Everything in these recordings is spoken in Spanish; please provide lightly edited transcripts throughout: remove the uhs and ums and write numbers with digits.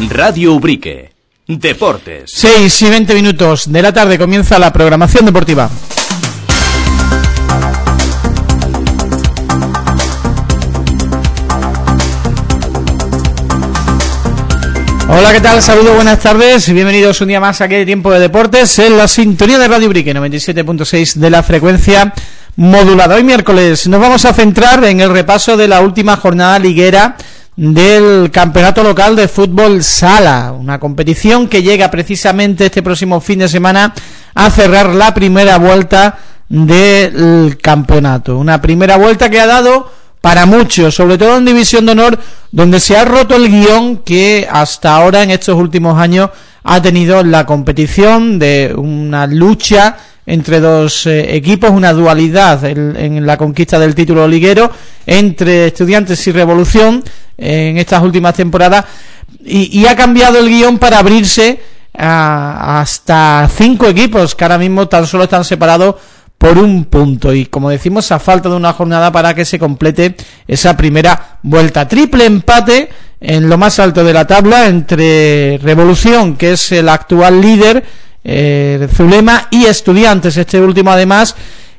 Radio Ubrique. Deportes. 6:20 de la tarde comienza la programación deportiva. Hola, ¿qué tal? Saludos, buenas tardes y bienvenidos un día más aquí de Tiempo de Deportes en la sintonía de Radio Ubrique, 97.6 de la frecuencia modulada. Hoy miércoles nos vamos a centrar en el repaso de la última jornada liguera del campeonato local de fútbol sala, una competición que llega precisamente este próximo fin de semana a cerrar la primera vuelta del campeonato, una primera vuelta que ha dado para muchos, sobre todo en División de Honor, donde se ha roto el guión que hasta ahora en estos últimos años ha tenido la competición de una lucha entre dos equipos, una dualidad en la conquista del título liguero entre Estudiantes y Revolución en estas últimas temporadas, y ha cambiado el guión para abrirse hasta 5 equipos que ahora mismo tan solo están separados por un punto, y como decimos, a falta de una jornada para que se complete esa primera vuelta. Triple empate en lo más alto de la tabla entre Revolución, que es el actual líder, Zulema, y Estudiantes, este último además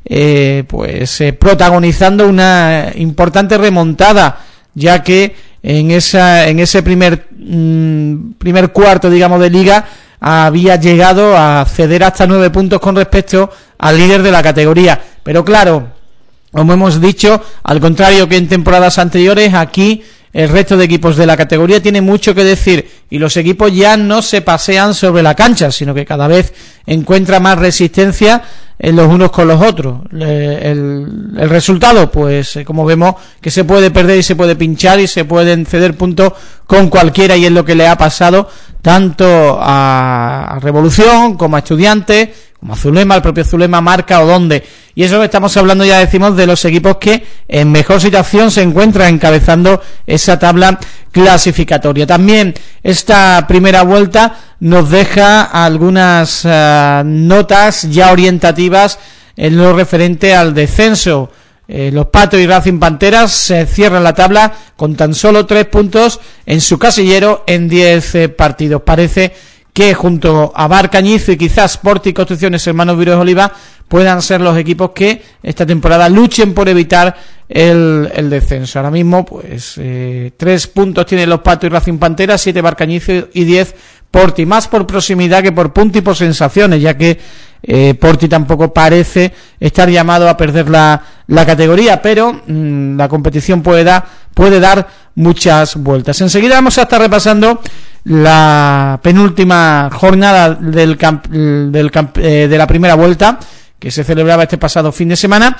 protagonizando una importante remontada, ya que en ese primer cuarto, digamos, de liga había llegado a ceder hasta 9 puntos con respecto al líder de la categoría. Pero claro, como hemos dicho, al contrario que en temporadas anteriores, aquí el resto de equipos de la categoría tiene mucho que decir, y los equipos ya no se pasean sobre la cancha, sino que cada vez encuentra más resistencia en los unos con los otros. El resultado, pues como vemos, que se puede perder y se puede pinchar y se pueden ceder puntos con cualquiera, y es lo que le ha pasado tanto a Revolución como a Estudiantes, como a Zulema, el propio Zulema marca o dónde. Y eso que estamos hablando, ya decimos, de los equipos que en mejor situación se encuentran encabezando esa tabla clasificatoria. También esta primera vuelta nos deja algunas notas ya orientativas en lo referente al descenso. Los Patos y Racing Panteras se cierran la tabla con tan solo 3 puntos en su casillero en 10 partidos. Parece que junto a Barcañizo y quizás Sport y Construcciones Hermanos Viros Oliva puedan ser los equipos que esta temporada luchen por evitar el descenso. Ahora mismo, pues 3 puntos tienen los Patos y Racing Panteras, 7 Barcañizo y 10 Porti, más por proximidad que por punto y por sensaciones, ya que Porti tampoco parece estar llamado a perder la categoría, pero la competición puede dar muchas vueltas. Enseguida vamos a estar repasando la penúltima jornada de la primera vuelta, que se celebraba este pasado fin de semana,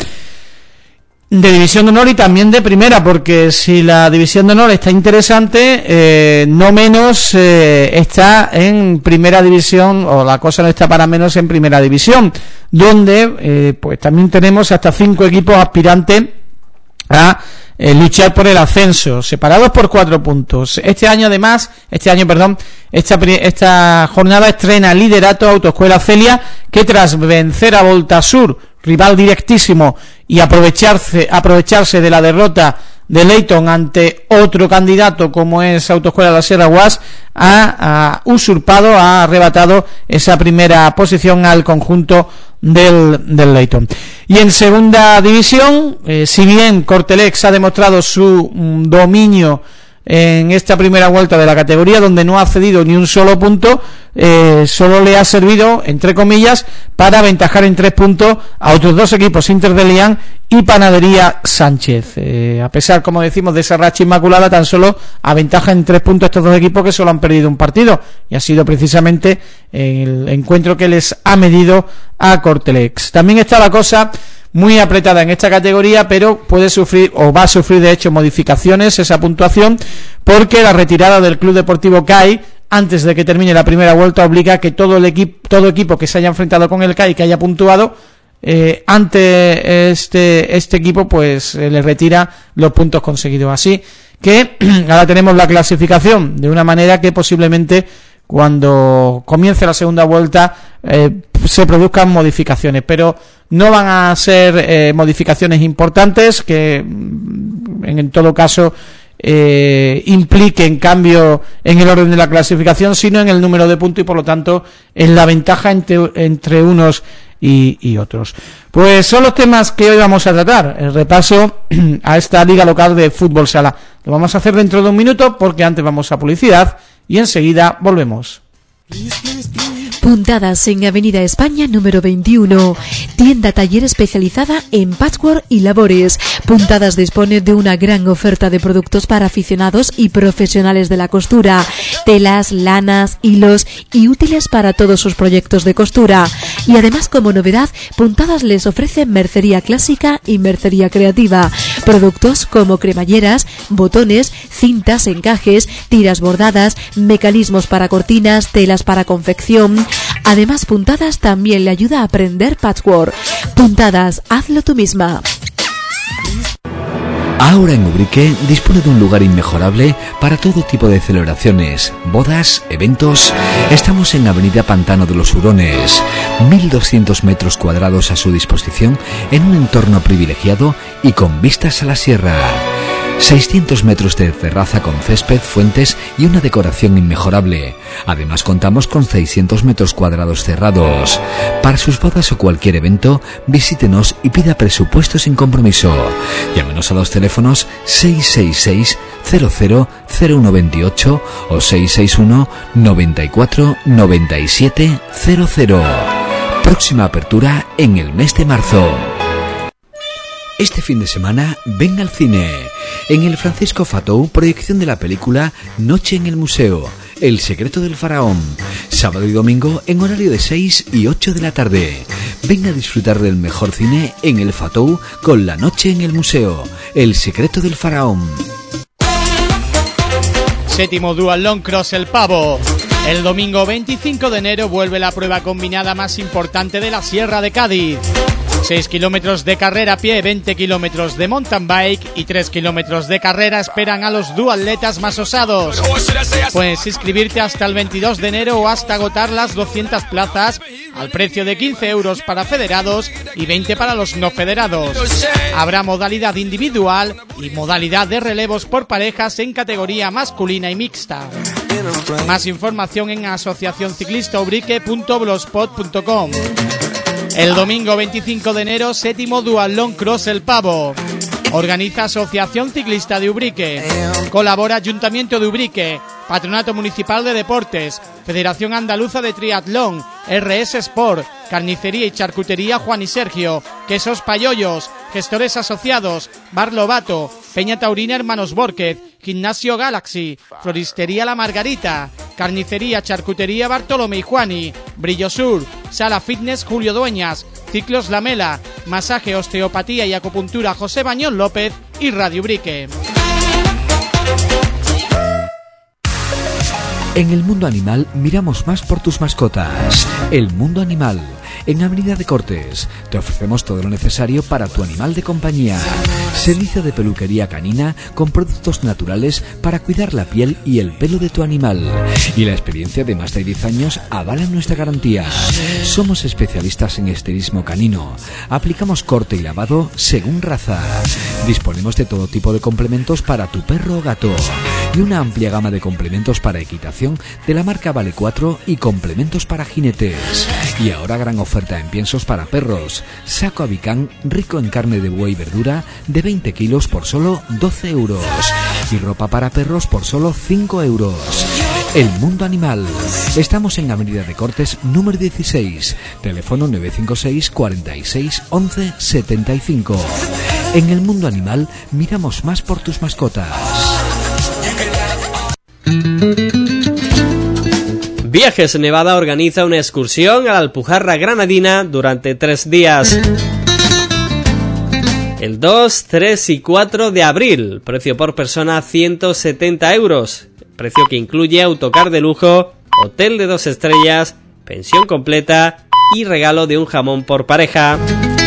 de División de Honor y también de Primera, porque si la División de Honor está interesante, no menos está en Primera División, o la cosa no está para menos en Primera División, donde pues también tenemos hasta 5 equipos aspirantes a luchar por el ascenso, separados por 4 puntos. Esta jornada estrena liderato Autoescuela Celia, que tras vencer a Voltasur, rival directísimo, y aprovecharse de la derrota de Leyton ante otro candidato como es Autoescuela de la Sierra Guas, ha arrebatado esa primera posición al conjunto del Leyton. Y en segunda división, si bien Cortelex ha demostrado su dominio en esta primera vuelta de la categoría, donde no ha cedido ni un solo punto, solo le ha servido, entre comillas, para aventajar en 3 puntos a otros 2 equipos, Inter de Lián y Panadería Sánchez. A pesar, como decimos, de esa racha inmaculada, tan solo aventaja en 3 puntos a estos 2 equipos que solo han perdido un partido, y ha sido precisamente el encuentro que les ha medido a Cortelex. También está la cosa muy apretada en esta categoría, pero puede sufrir, o va a sufrir de hecho, modificaciones esa puntuación, porque la retirada del Club Deportivo CAI antes de que termine la primera vuelta obliga a que todo equipo que se haya enfrentado con el CAI, que haya puntuado ante este equipo, pues le retira los puntos conseguidos. Así que ahora tenemos la clasificación de una manera que posiblemente cuando comience la segunda vuelta se produzcan modificaciones, pero no van a ser modificaciones importantes, que en todo caso implique en cambio en el orden de la clasificación, sino en el número de puntos y por lo tanto en la ventaja entre unos y otros. Pues son los temas que hoy vamos a tratar, el repaso a esta liga local de fútbol sala. Lo vamos a hacer dentro de un minuto porque antes vamos a publicidad y enseguida volvemos. Puntadas en Avenida España número 21, tienda taller especializada en patchwork y labores. Puntadas dispone de una gran oferta de productos para aficionados y profesionales de la costura, telas, lanas, hilos y útiles para todos sus proyectos de costura. Y además, como novedad, Puntadas les ofrece mercería clásica y mercería creativa, productos como cremalleras, botones, cintas, encajes, tiras bordadas, mecanismos para cortinas, telas para confección. Además, Puntadas también le ayuda a aprender patchwork. Puntadas, hazlo tú misma. Ahora en Ubrique dispone de un lugar inmejorable para todo tipo de celebraciones, bodas, eventos. Estamos en Avenida Pantano de los Hurones, 1200 metros cuadrados a su disposición en un entorno privilegiado y con vistas a la sierra. 600 metros de terraza con césped, fuentes y una decoración inmejorable. Además contamos con 600 metros cuadrados cerrados. Para sus bodas o cualquier evento, visítenos y pida presupuesto sin compromiso. Llámenos a los teléfonos 666 000128 o 661 94 97 00. Próxima apertura en el mes de marzo. Este fin de semana, ven al cine. En el Francisco Fatou, proyección de la película Noche en el Museo, El secreto del faraón. Sábado y domingo en horario de 6 y 8 de la tarde. Ven a disfrutar del mejor cine en el Fatou con La Noche en el Museo, El secreto del faraón. Séptimo Duatlón Cross El Pavo. El domingo 25 de enero vuelve la prueba combinada más importante de la Sierra de Cádiz. 6 kilómetros de carrera a pie, 20 kilómetros de mountain bike y 3 kilómetros de carrera esperan a los duatletas más osados. Puedes inscribirte hasta el 22 de enero o hasta agotar las 200 plazas al precio de 15 euros para federados y 20 para los no federados. Habrá modalidad individual y modalidad de relevos por parejas en categoría masculina y mixta. Más información en asociacionciclistaubrique.blogspot.com. El domingo 25 de enero, séptimo Duatlón Cross El Pavo. Organiza Asociación Ciclista de Ubrique. Colabora Ayuntamiento de Ubrique, Patronato Municipal de Deportes, Federación Andaluza de Triatlón, RS Sport, Carnicería y Charcutería Juan y Sergio, Quesos Payollos, Gestores Asociados, Bar Lobato, Peña Taurina Hermanos Bórquez, Gimnasio Galaxy, Floristería La Margarita, Carnicería, Charcutería Bartolomé y Juani, Brillo Sur, Sala Fitness Julio Dueñas, Ciclos Lamela, Masaje, Osteopatía y Acupuntura José Bañón López y Radio Ubrique. En el mundo animal miramos más por tus mascotas. El Mundo Animal, en Avenida de Cortes. Te ofrecemos todo lo necesario para tu animal de compañía. Servicio de peluquería canina con productos naturales para cuidar la piel y el pelo de tu animal. Y la experiencia de más de 10 años avala nuestra garantía. Somos especialistas en esterismo canino. Aplicamos corte y lavado según raza. Disponemos de todo tipo de complementos para tu perro o gato. Y una amplia gama de complementos para equitación de la marca Vale 4 y complementos para jinetes. Y ahora gran oferta en piensos para perros. Saco Abicán rico en carne de buey y verdura de 20 kilos por solo 12 euros. Y ropa para perros por solo 5 euros. El Mundo Animal. Estamos en Avenida de Cortes número 16. Teléfono 956 46 11 75. En El Mundo Animal miramos más por tus mascotas. Viajes Nevada organiza una excursión a la Alpujarra Granadina durante 3 días. El 2, 3 y 4 de abril, precio por persona 170 euros, precio que incluye autocar de lujo, hotel de 2 estrellas, pensión completa y regalo de un jamón por pareja.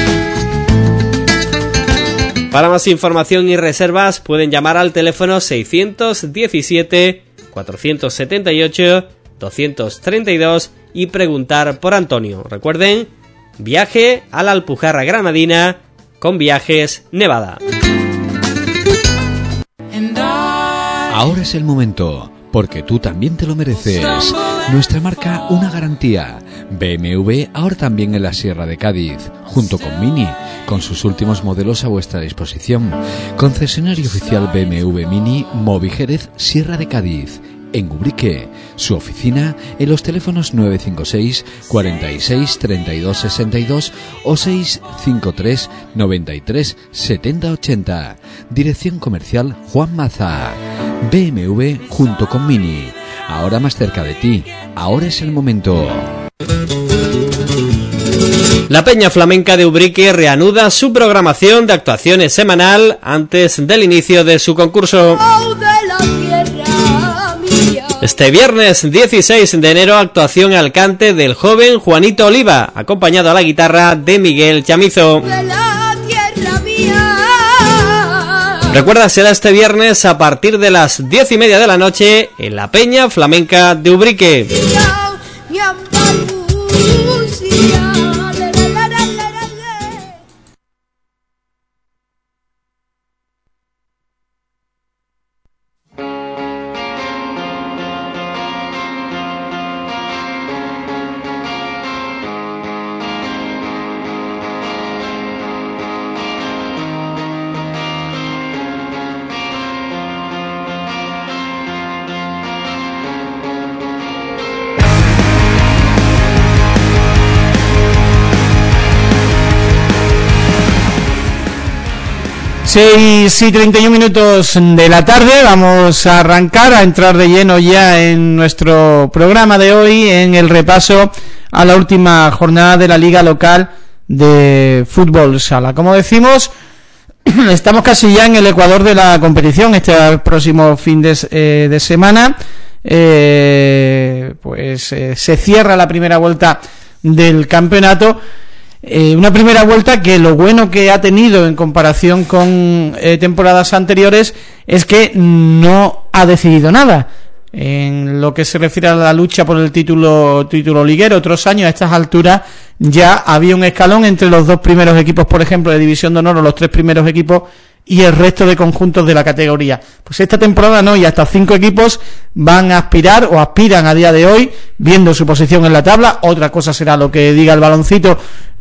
Para más información y reservas pueden llamar al teléfono 617 478 232 y preguntar por Antonio. Recuerden, viaje a la Alpujarra Granadina con Viajes Nevada. Ahora es el momento, porque tú también te lo mereces. Nuestra marca, una garantía. BMW ahora también en la Sierra de Cádiz, junto con Mini, con sus últimos modelos a vuestra disposición. Concesionario oficial BMW Mini, Movi Jerez, Sierra de Cádiz. En Ubrique, su oficina en los teléfonos 956 46 32 62 o 653 93 70 80. Dirección comercial Juan Maza. BMW junto con Mini. Ahora más cerca de ti. Ahora es el momento. La Peña Flamenca de Ubrique reanuda su programación de actuaciones semanal antes del inicio de su concurso. Este viernes 16 de enero, actuación al cante del joven Juanito Oliva, acompañado a la guitarra de Miguel Chamizo. Recuerda, será este viernes a partir de las 10:30 de la noche en la Peña Flamenca de Ubrique. Seis y 31 minutos de la tarde, vamos a arrancar, a entrar de lleno ya en nuestro programa de hoy, en el repaso a la última jornada de la Liga Local de Fútbol Sala. Como decimos, estamos casi ya en el ecuador de la competición. Este próximo fin de semana se cierra la primera vuelta del campeonato. Una primera vuelta que lo bueno que ha tenido en comparación con temporadas anteriores es que no ha decidido nada en lo que se refiere a la lucha por el título liguero. Otros años a estas alturas ya había un escalón entre los dos primeros equipos, por ejemplo, de División de Honor, o los tres primeros equipos, y el resto de conjuntos de la categoría. Pues esta temporada no, y hasta 5 equipos van a aspirar o aspiran a día de hoy, viendo su posición en la tabla. Otra cosa será lo que diga el baloncito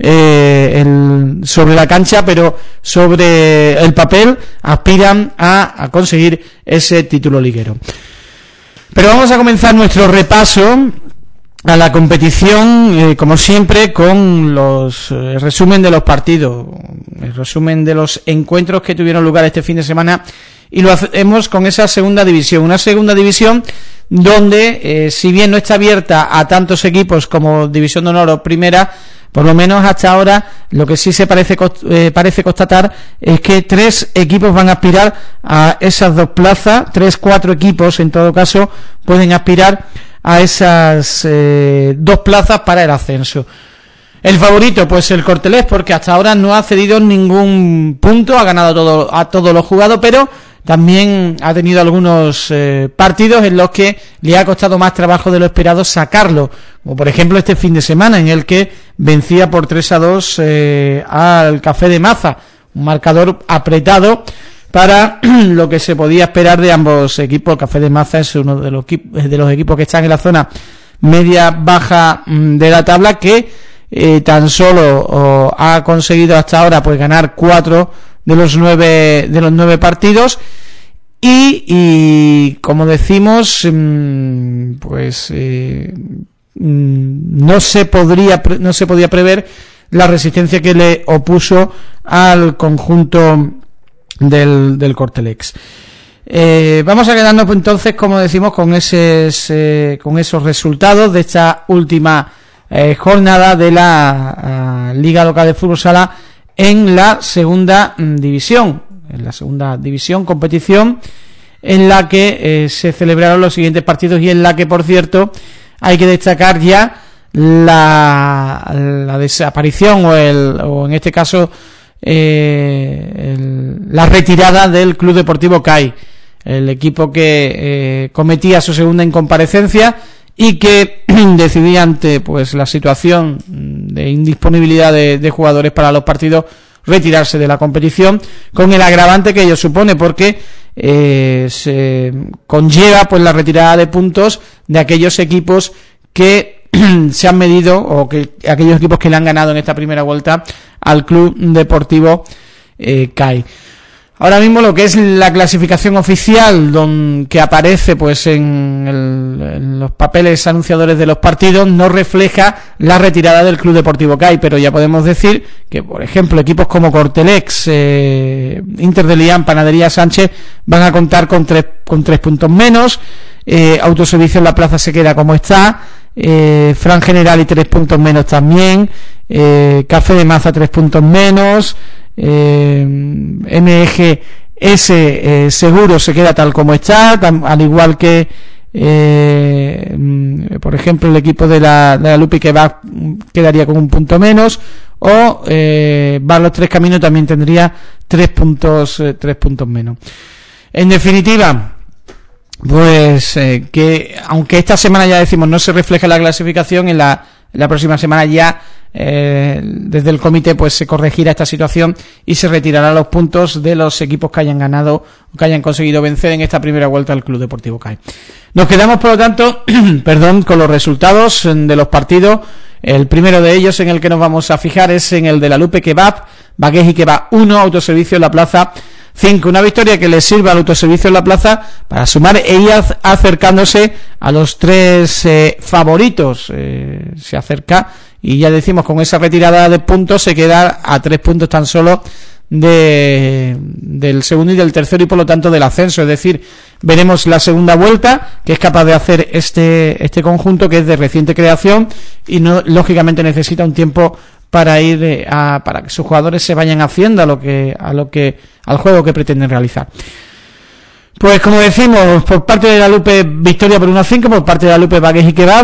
sobre la cancha, pero sobre el papel aspiran a conseguir ese título liguero. Pero vamos a comenzar nuestro repaso a la competición, como siempre, con el resumen de los partidos, el resumen de los encuentros que tuvieron lugar este fin de semana, y lo hacemos con esa segunda división, una segunda división donde, si bien no está abierta a tantos equipos como División de Honor o Primera, por lo menos hasta ahora lo que sí se parece constatar es que 3 equipos van a aspirar a esas 2 plazas, 4 equipos en todo caso pueden aspirar a esas 2 plazas para el ascenso. El favorito, pues el Cortelés, porque hasta ahora no ha cedido ningún punto, ha ganado a todos los jugados, pero también ha tenido algunos partidos en los que le ha costado más trabajo de lo esperado sacarlo, como por ejemplo este fin de semana, en el que vencía por 3-2 al Café de Maza, un marcador apretado para lo que se podía esperar de ambos equipos. El Café de Maza es uno de los equipos que están en la zona media-baja de la tabla, que tan solo ha conseguido hasta ahora pues ganar 4 de los 9 partidos, y como decimos, no se podía prever la resistencia que le opuso al conjunto del Cortelex. Vamos a quedarnos entonces, como decimos, con esos resultados de esta última jornada de la Liga Local de Fútbol Sala en la segunda división, competición en la que se celebraron los siguientes partidos, y en la que, por cierto, hay que destacar ya la desaparición o en este caso la retirada del Club Deportivo CAI, el equipo que cometía su segunda incomparecencia y que decidía, ante pues la situación de indisponibilidad de jugadores para los partidos, retirarse de la competición, con el agravante que ello supone, porque se conlleva pues la retirada de puntos de aquellos equipos que se han medido, o que aquellos equipos que le han ganado en esta primera vuelta al Club Deportivo CAI. Ahora mismo lo que es la clasificación oficial, que aparece pues en los papeles anunciadores de los partidos, no refleja la retirada del Club Deportivo CAI, pero ya podemos decir que, por ejemplo, equipos como Cortelex, Inter de Lián, Panadería Sánchez van a contar con tres puntos menos. Autoservicio en la Plaza se queda como está. Fran General y 3 puntos menos también. Café de Maza 3 puntos menos. MGS Seguro se queda tal como está, al igual que por ejemplo el equipo de la Lupi que va quedaría con 1 punto menos, o Bar Los Tres Caminos también tendría 3 puntos menos. En definitiva, pues que aunque esta semana ya decimos no se refleja la clasificación, en la próxima semana ya desde el comité pues se corregirá esta situación y se retirarán los puntos de los equipos que hayan ganado o que hayan conseguido vencer en esta primera vuelta al Club Deportivo CAI. Nos quedamos por lo tanto con los resultados de los partidos. El primero de ellos en el que nos vamos a fijar es en el de la Lupe Kebab, Bagués y Kebab 1, Autoservicio en la Plaza 5, una victoria que le sirve al Autoservicio en la Plaza para sumar e ir acercándose a los 3 favoritos. Se acerca, y ya decimos, con esa retirada de puntos se queda a 3 puntos tan solo del segundo y del tercero, y por lo tanto del ascenso. Es decir, veremos la segunda vuelta que es capaz de hacer este conjunto, que es de reciente creación y no, lógicamente necesita un tiempo para ir para que sus jugadores se vayan haciendo al juego que pretenden realizar. Pues como decimos, por parte de la Lupe, victoria por 1-5, por parte de la Lupe Bagués y Kebab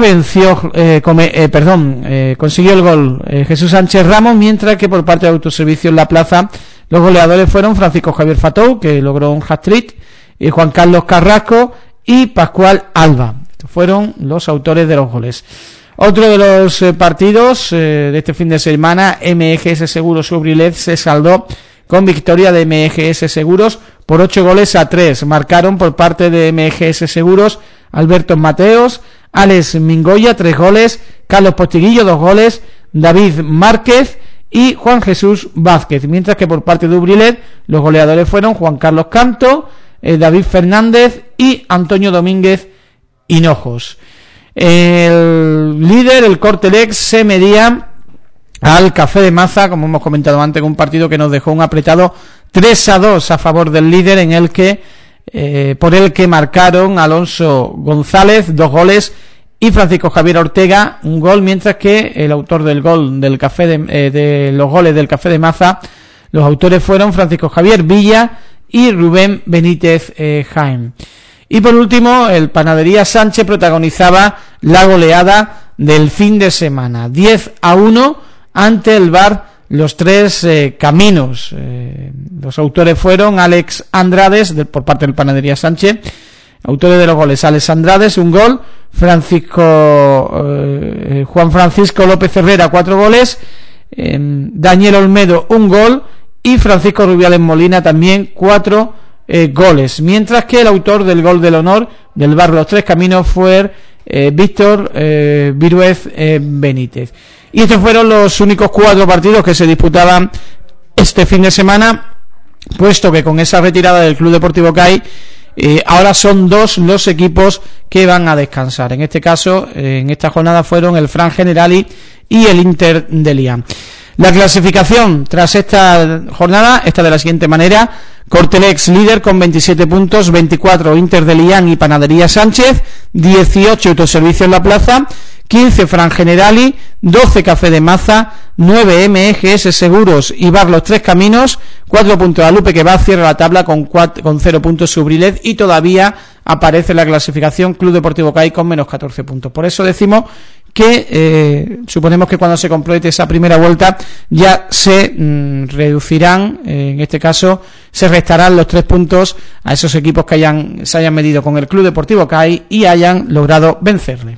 consiguió el gol Jesús Sánchez Ramos, mientras que por parte de Autoservicio en la Plaza los goleadores fueron Francisco Javier Fatou, que logró un hat-trick, y Juan Carlos Carrasco y Pascual Alba. Estos fueron los autores de los goles. Otro de los partidos de este fin de semana, MGS Seguros Ubrilet se saldó con victoria de MGS Seguros por 8-3. Marcaron por parte de MGS Seguros Alberto Mateos, Alex Mingoya 3 goles, Carlos Postiguillo 2 goles, David Márquez y Juan Jesús Vázquez, mientras que por parte de Ubrilet los goleadores fueron Juan Carlos Canto, David Fernández y Antonio Domínguez Hinojos. El líder, el Cortelex, se medía al Café de Maza, como hemos comentado antes, con un partido que nos dejó un apretado 3-2 a favor del líder, en el que por el que marcaron Alonso González 2 goles y Francisco Javier Ortega 1 gol, mientras que el autor del gol del de los goles del Café de Maza, los autores fueron Francisco Javier Villa y Rubén Benítez Jaén. Y por último, el Panadería Sánchez protagonizaba la goleada del fin de semana, 10-1 ante el Bar Los Tres Caminos. Los autores fueron Alex Andrades, por parte del Panadería Sánchez, autores de los goles: Alex Andrades 1 gol, Juan Francisco López Herrera 4 goles, Daniel Olmedo 1 gol y Francisco Rubiales Molina también 4 goles, mientras que el autor del gol del honor del Bar Los Tres Caminos fue Víctor Viruez Benítez. Y estos fueron los únicos 4 partidos que se disputaban este fin de semana, puesto que con esa retirada del Club Deportivo CAI ahora son 2 los equipos que van a descansar. En este caso, en esta jornada fueron el Fran Generali y el Inter de Lián. La clasificación tras esta jornada está de la siguiente manera: Cortelex líder con 27 puntos, 24 Inter de Lián y Panadería Sánchez, 18 Autoservicio en la Plaza, 15 Fran Generali, 12 Café de Maza, 9 MGS Seguros y Bar Los Tres Caminos, 4 puntos la Lupe Kebab, cierra la tabla con 0 puntos Subrilet, y todavía aparece en la clasificación Club Deportivo CAI con menos 14 puntos. Por eso decimos que suponemos que cuando se complete esa primera vuelta ya se reducirán, en este caso se restarán los 3 puntos a esos equipos que se hayan medido con el Club Deportivo CAI y hayan logrado vencerle.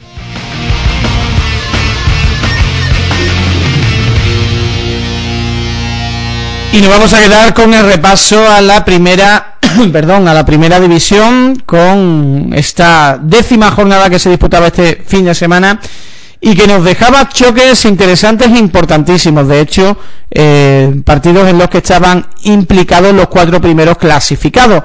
Y nos vamos a quedar con el repaso a la primera a la primera división, con esta 10ª jornada que se disputaba este fin de semana y que nos dejaba choques interesantes e importantísimos. De hecho, partidos en los que estaban implicados los 4 primeros clasificados.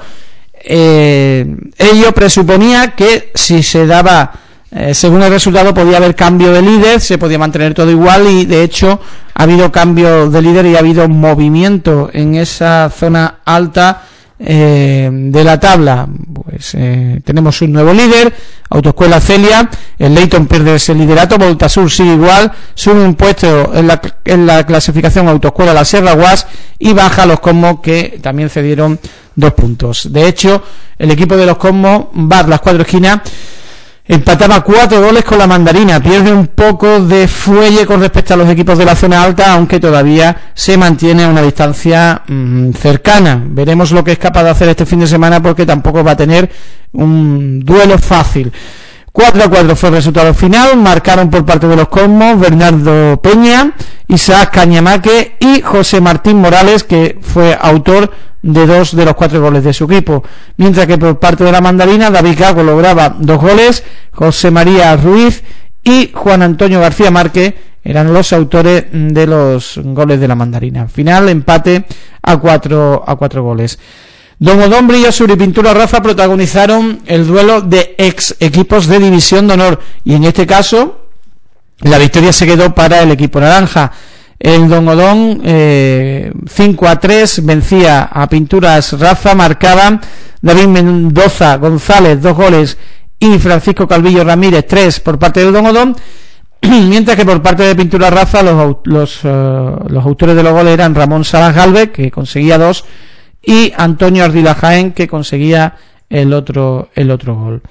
Ello presuponía que si se daba según el resultado podía haber cambio de líder, se podía mantener todo igual, y de hecho ha habido cambio de líder y ha habido movimiento en esa zona alta de la tabla. Pues tenemos un nuevo líder, Autoescuela Celia. El Leyton pierde ese liderato, Voltasur sigue igual, sube un puesto en la clasificación Autoescuela La Sierra Guas, y baja los Cosmos, que también cedieron 2 puntos. De hecho, el equipo de los Cosmos, Bar Las Cuatro Esquinas, empataba 4 goles con la Mandarina, pierde un poco de fuelle con respecto a los equipos de la zona alta, aunque todavía se mantiene a una distancia cercana. Veremos lo que es capaz de hacer este fin de semana, porque tampoco va a tener un duelo fácil. 4-4 fue el resultado final. Marcaron por parte de los Cosmos Bernardo Peña, Isaac Cañamaque y José Martín Morales, que fue autor de 2 de los 4 goles de su equipo, mientras que por parte de la Mandarina David Gago lograba 2 goles, José María Ruiz y Juan Antonio García Márquez eran los autores de los goles de la Mandarina. Final, empate a 4 goles. Don Odón, Brillo Sur y Pintura Rafa protagonizaron el duelo de ex equipos de División de Honor, y en este caso la victoria se quedó para el equipo naranja. El Don Odón 5-3 vencía a Pinturas Rafa. Marcaban David Mendoza González 2 goles y Francisco Calvillo Ramírez 3 por parte del Don Odón, mientras que por parte de Pinturas Rafa los autores de los goles eran Ramón Salas Galvez, que conseguía 2, y Antonio Ardila Jaén, que conseguía el otro gol.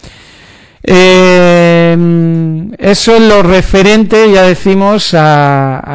Eso es lo referente, ya decimos, a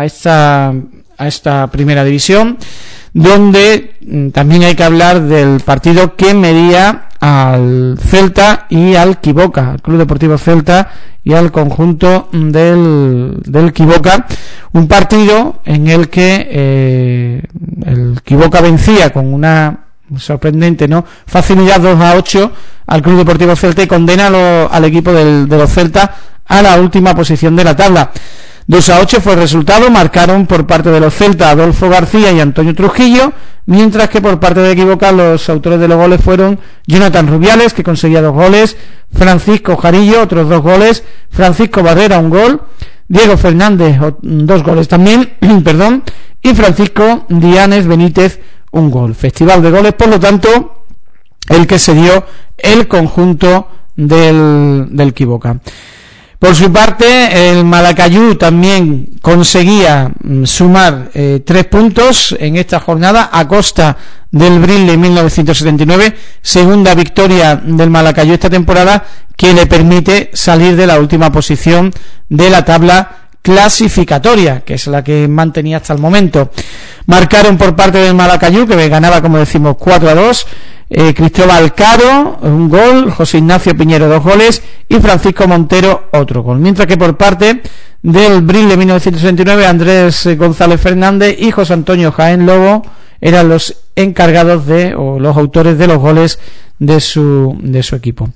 esta primera división, donde también hay que hablar del partido que medía al Celta y al Quiboca, al Club Deportivo Celta y al conjunto del Quiboca, un partido en el que el Quiboca vencía con una sorprendente facilidad 2-8 al Club Deportivo Celta, y condena al equipo de los Celtas a la última posición de la tabla. 2-8 fue el resultado. Marcaron por parte de los Celtas Adolfo García y Antonio Trujillo, mientras que por parte de Equivoca los autores de los goles fueron Jonathan Rubiales, que conseguía 2 goles, Francisco Jarillo otros 2 goles, Francisco Barrera 1 gol, Diego Fernández 2 goles también, perdón, y Francisco Dianes Benítez 1 gol. Festival de goles, por lo tanto, el que se dio el conjunto del Quiboca. Por su parte, el Malacayú también conseguía sumar 3 puntos en esta jornada a costa del Brinley 1979, segunda victoria del Malacayú esta temporada, que le permite salir de la última posición de la tabla clasificatoria, que es la que mantenía hasta el momento. Marcaron por parte del Malacayú, que ganaba, como decimos, 4-2, Cristóbal Caro 1 gol, José Ignacio Piñero 2 goles y Francisco Montero otro gol, mientras que por parte del Brinley 1969 Andrés González Fernández y José Antonio Jaén Lobo eran los encargados o los autores de los goles de su equipo.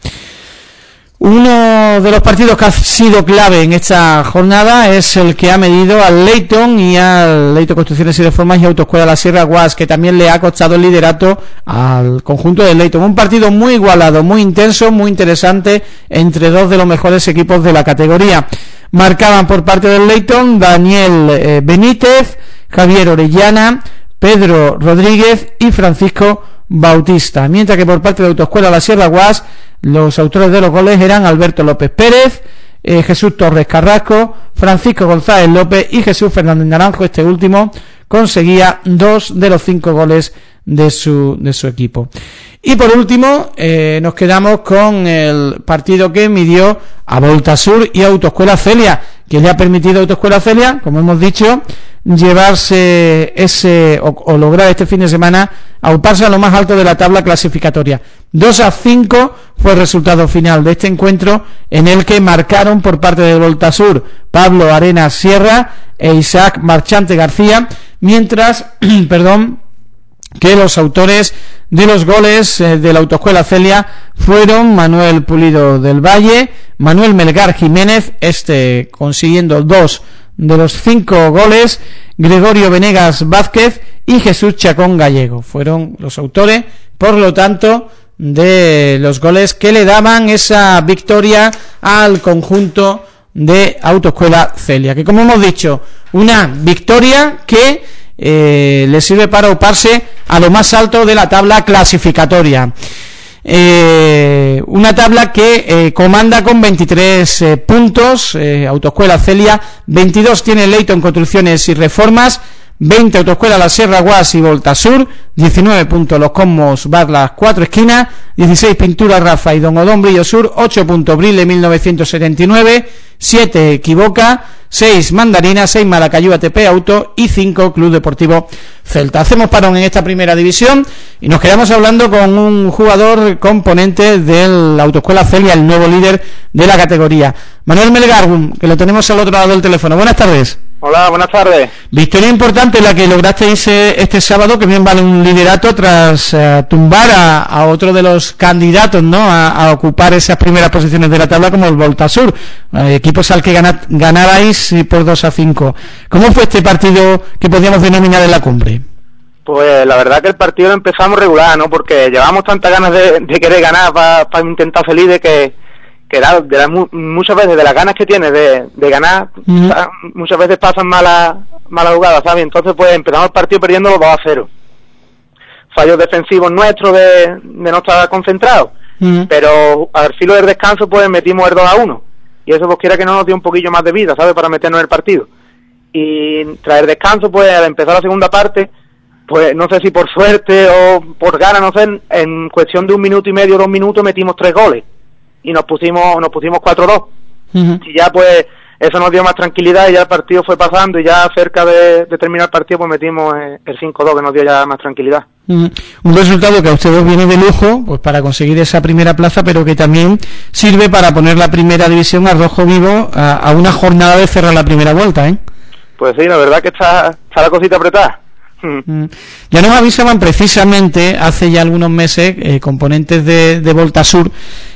Uno de los partidos que ha sido clave en esta jornada es el que ha medido al Leyton y al Leyton Construcciones y Reformas y Autoescuela La Sierra Guas, que también le ha costado el liderato al conjunto del Leyton. Un partido muy igualado, muy intenso, muy interesante, entre 2 de los mejores equipos de la categoría. Marcaban por parte del Leyton Daniel Benítez, Javier Orellana, Pedro Rodríguez y Francisco Bautista, mientras que por parte de Autoescuela La Sierra Guas los autores de los goles eran Alberto López Pérez, Jesús Torres Carrasco, Francisco González López y Jesús Fernández Naranjo. Este último conseguía 2 de los 5 goles de su equipo. Y por último nos quedamos con el partido que midió a Voltasur y Autoescuela Celia, que le ha permitido a Autoescuela Celia, como hemos dicho, llevarse o lograr este fin de semana auparse a lo más alto de la tabla clasificatoria. 2-5 fue el resultado final de este encuentro, en el que marcaron por parte de Voltasur Pablo Arenas Sierra e Isaac Marchante García, mientras que los autores de los goles de la Autoescuela Celia fueron Manuel Pulido del Valle, Manuel Melgar Jiménez, consiguiendo 2 de los 5 goles, Gregorio Venegas Vázquez y Jesús Chacón Gallego. Fueron los autores, por lo tanto, de los goles que le daban esa victoria al conjunto de Autoescuela Celia, que, como hemos dicho, una victoria que le sirve para ocuparse a lo más alto de la tabla clasificatoria. Una tabla que comanda con 23 puntos Autoescuela Celia, 22 tiene Leighton Construcciones y Reformas, 20 Autoescuela La Sierra Guas y Voltasur, 19 puntos los Cosmos Bar Las Cuatro Esquinas, 16 Pintura Rafa y Don Odón Brillo Sur, 8 puntos Brile 1979, 7 Equivoca, 6 Mandarina, 6 Malacayú ATP Auto y 5 Club Deportivo Celta. Hacemos parón en esta primera división y nos quedamos hablando con un jugador componente del Autoescuela Celia, el nuevo líder de la categoría, Manuel Melgar, que lo tenemos al otro lado del teléfono. Buenas tardes. Hola, buenas tardes. Victoria importante la que lograsteis este sábado, que bien vale un liderato tras tumbar a otro de los candidatos, ¿no?, a ocupar esas primeras posiciones de la tabla, como el Voltasur, equipos al que ganabais por 2-5. ¿Cómo fue este partido que podríamos denominar en la cumbre? Pues la verdad que el partido lo empezamos regular, ¿no?, porque llevábamos tantas ganas de querer ganar para intentar ser líder que muchas veces de las ganas que tienes de ganar, muchas veces pasan malas jugadas, ¿sabes? Entonces pues empezamos el partido perdiendo 2-0. Fallos defensivos nuestros de no estar concentrados, pero al filo del descanso pues metimos el 2-1, y eso pues quiera que no nos dio un poquillo más de vida, ¿sabes?, para meternos en el partido. Y tras el descanso, pues al empezar la segunda parte, pues no sé si por suerte o por ganas, no sé, en cuestión de 1 minuto y medio, 2 minutos, metimos 3 goles y nos pusimos 4-2. Y ya pues eso nos dio más tranquilidad y ya el partido fue pasando, y ya cerca de terminar el partido pues metimos el 5-2, que nos dio ya más tranquilidad. Un resultado que a ustedes viene de lujo, pues para conseguir esa primera plaza, pero que también sirve para poner la primera división a rojo vivo a una jornada de cerrar la primera vuelta, ¿eh? Pues sí, la verdad que está la cosita apretada. Ya nos avisaban precisamente hace ya algunos meses componentes de Voltasur,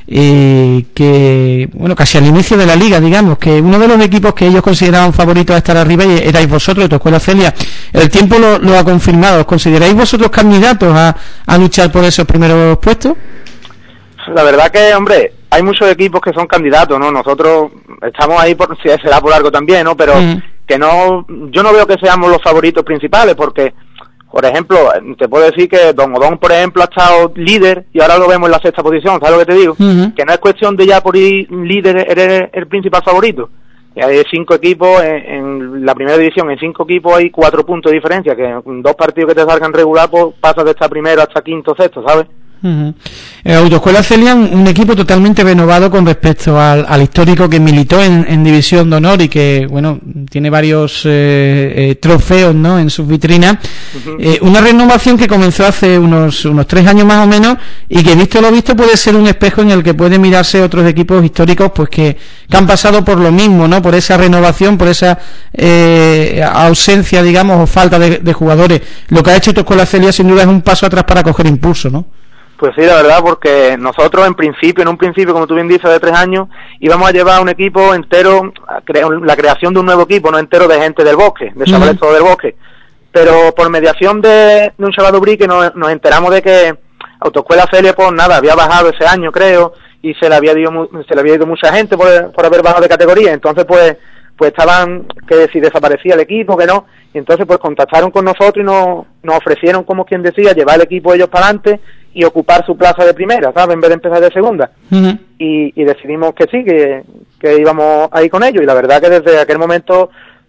que bueno, casi al inicio de la liga, digamos, que uno de los equipos que ellos consideraban favoritos a estar arriba erais vosotros, tu Escuela Celia. El tiempo lo ha confirmado. ¿Os consideráis vosotros candidatos a luchar por esos primeros puestos? La verdad que, hombre, hay muchos equipos que son candidatos, ¿no? Nosotros estamos ahí será por algo también, ¿no? Pero que no, yo no veo que seamos los favoritos principales, porque, por ejemplo, te puedo decir que Don Odón, por ejemplo, ha estado líder y ahora lo vemos en la 6ª posición, ¿sabes lo que te digo? Que no es cuestión de ya por ir líder eres el principal favorito. Y hay 5 equipos en la primera división, en 5 equipos hay 4 puntos de diferencia, que en 2 partidos que te salgan regular, pues pasas de estar primero hasta quinto, sexto, ¿sabes? Autoescuela Celia, un equipo totalmente renovado con respecto al histórico, que militó en División de Honor y que, bueno, tiene varios trofeos, ¿no?, en sus vitrinas. Una renovación que comenzó hace unos 3 años más o menos, y que, visto lo visto, puede ser un espejo en el que pueden mirarse otros equipos históricos, pues que han pasado por lo mismo, ¿no?, por esa renovación, por esa ausencia, digamos, o falta de jugadores. Lo que ha hecho Autoescuela Celia sin duda es un paso atrás para coger impulso, ¿no? Pues sí, la verdad, porque nosotros en un principio, como tú bien dices, de 3 años, íbamos a llevar un equipo entero, la creación de un nuevo equipo, no entero, de gente del bosque, de chavales todos del bosque. Pero por mediación de un chaval de Ubrique nos enteramos de que Autoescuela Celia, pues nada, había bajado ese año, creo, y se le había ido mucha gente por haber bajado de categoría. Entonces pues estaban que si desaparecía el equipo, que no, y entonces pues contactaron con nosotros y nos ofrecieron, como quien decía, llevar el equipo ellos para adelante y ocupar su plaza de primera, ¿sabes?, en vez de empezar de segunda. Y decidimos que sí, que íbamos ahí con ellos, y la verdad que desde aquel momento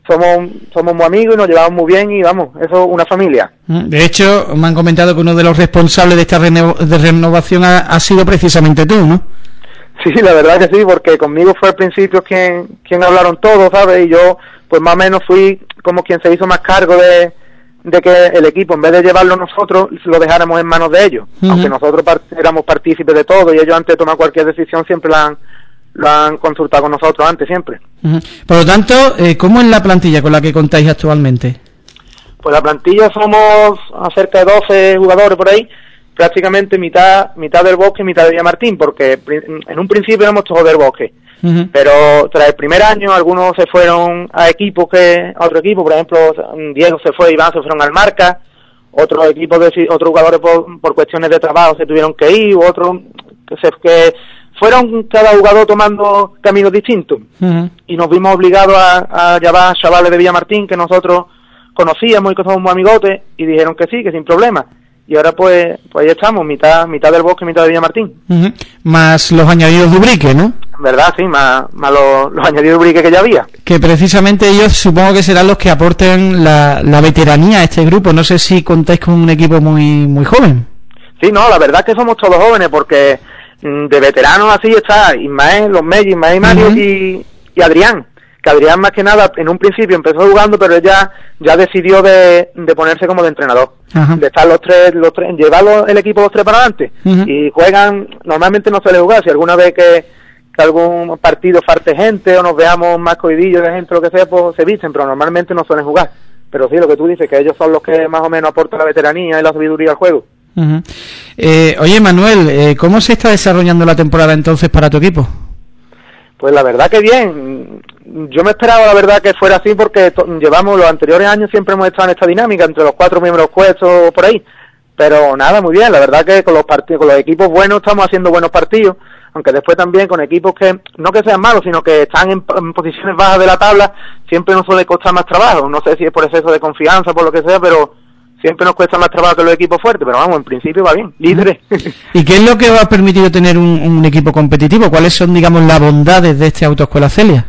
somos muy amigos y nos llevamos muy bien, y vamos, eso es una familia. De hecho, me han comentado que uno de los responsables de esta renovación ha sido precisamente tú, ¿no? Sí, la verdad que sí, porque conmigo fue al principio quien hablaron todos, ¿sabes? Y yo, pues más o menos fui como quien se hizo más cargo de que el equipo, en vez de llevarlo nosotros, lo dejáramos en manos de ellos. Aunque nosotros éramos partícipes de todo, y ellos antes de tomar cualquier decisión siempre lo han consultado con nosotros antes, siempre. Por lo tanto, ¿cómo es la plantilla con la que contáis actualmente? Pues la plantilla somos cerca de 12 jugadores por ahí, prácticamente mitad del Bosque, mitad de Villamartín, porque en un principio éramos todos del Bosque. Uh-huh. Pero tras el primer año algunos se fueron a otro equipo, por ejemplo Diego se fue, Iván se fueron al Marca, otros jugadores por cuestiones de trabajo se tuvieron que ir, otros que fueron cada jugador tomando caminos distintos. Uh-huh. Y nos vimos obligados a llevar chavales de Villamartín que nosotros conocíamos y que somos muy amigotes, y dijeron que sí, que sin problema. Y ahora pues ahí estamos, mitad del Bosque, mitad de Villamartín. Uh-huh. Más los añadidos de Ubrique, ¿no? ¿Verdad? Sí, más los añadidos de Ubrique que ya había. Que precisamente ellos supongo que serán los que aporten la veteranía a este grupo. No sé si contáis con un equipo muy joven. Sí, no, la verdad es que somos todos jóvenes, porque de veteranos así está Ismael y Mario, uh-huh, y Adrián. Que Adrián más que nada en un principio empezó jugando, pero ella ya decidió de ponerse como de entrenador. Uh-huh. De estar los tres, llevar el equipo los tres para adelante. Uh-huh. Y juegan, normalmente no suele jugar, si alguna vez que algún partido falte gente o nos veamos más cohidillos de gente, lo que sea, pues se visten, pero normalmente no suelen jugar. Pero sí, lo que tú dices, que ellos son los que más o menos aportan la veteranía y la sabiduría al juego. Uh-huh. Oye, Manuel, ¿cómo se está desarrollando la temporada entonces para tu equipo? Pues la verdad que bien. Yo me esperaba, la verdad, que fuera así, porque llevamos los anteriores años, siempre hemos estado en esta dinámica entre los 4 miembros puestos por ahí. Pero nada, muy bien. La verdad que con los equipos buenos estamos haciendo buenos partidos, aunque después también con equipos que no que sean malos, sino que están en posiciones bajas de la tabla, siempre nos suele costar más trabajo. No sé si es por exceso de confianza, por lo que sea, pero siempre nos cuesta más trabajo que los equipos fuertes, pero vamos, en principio va bien, líderes. ¿Y qué es lo que os ha permitido tener un equipo competitivo? ¿Cuáles son, digamos, las bondades de este Autoescuela Celia?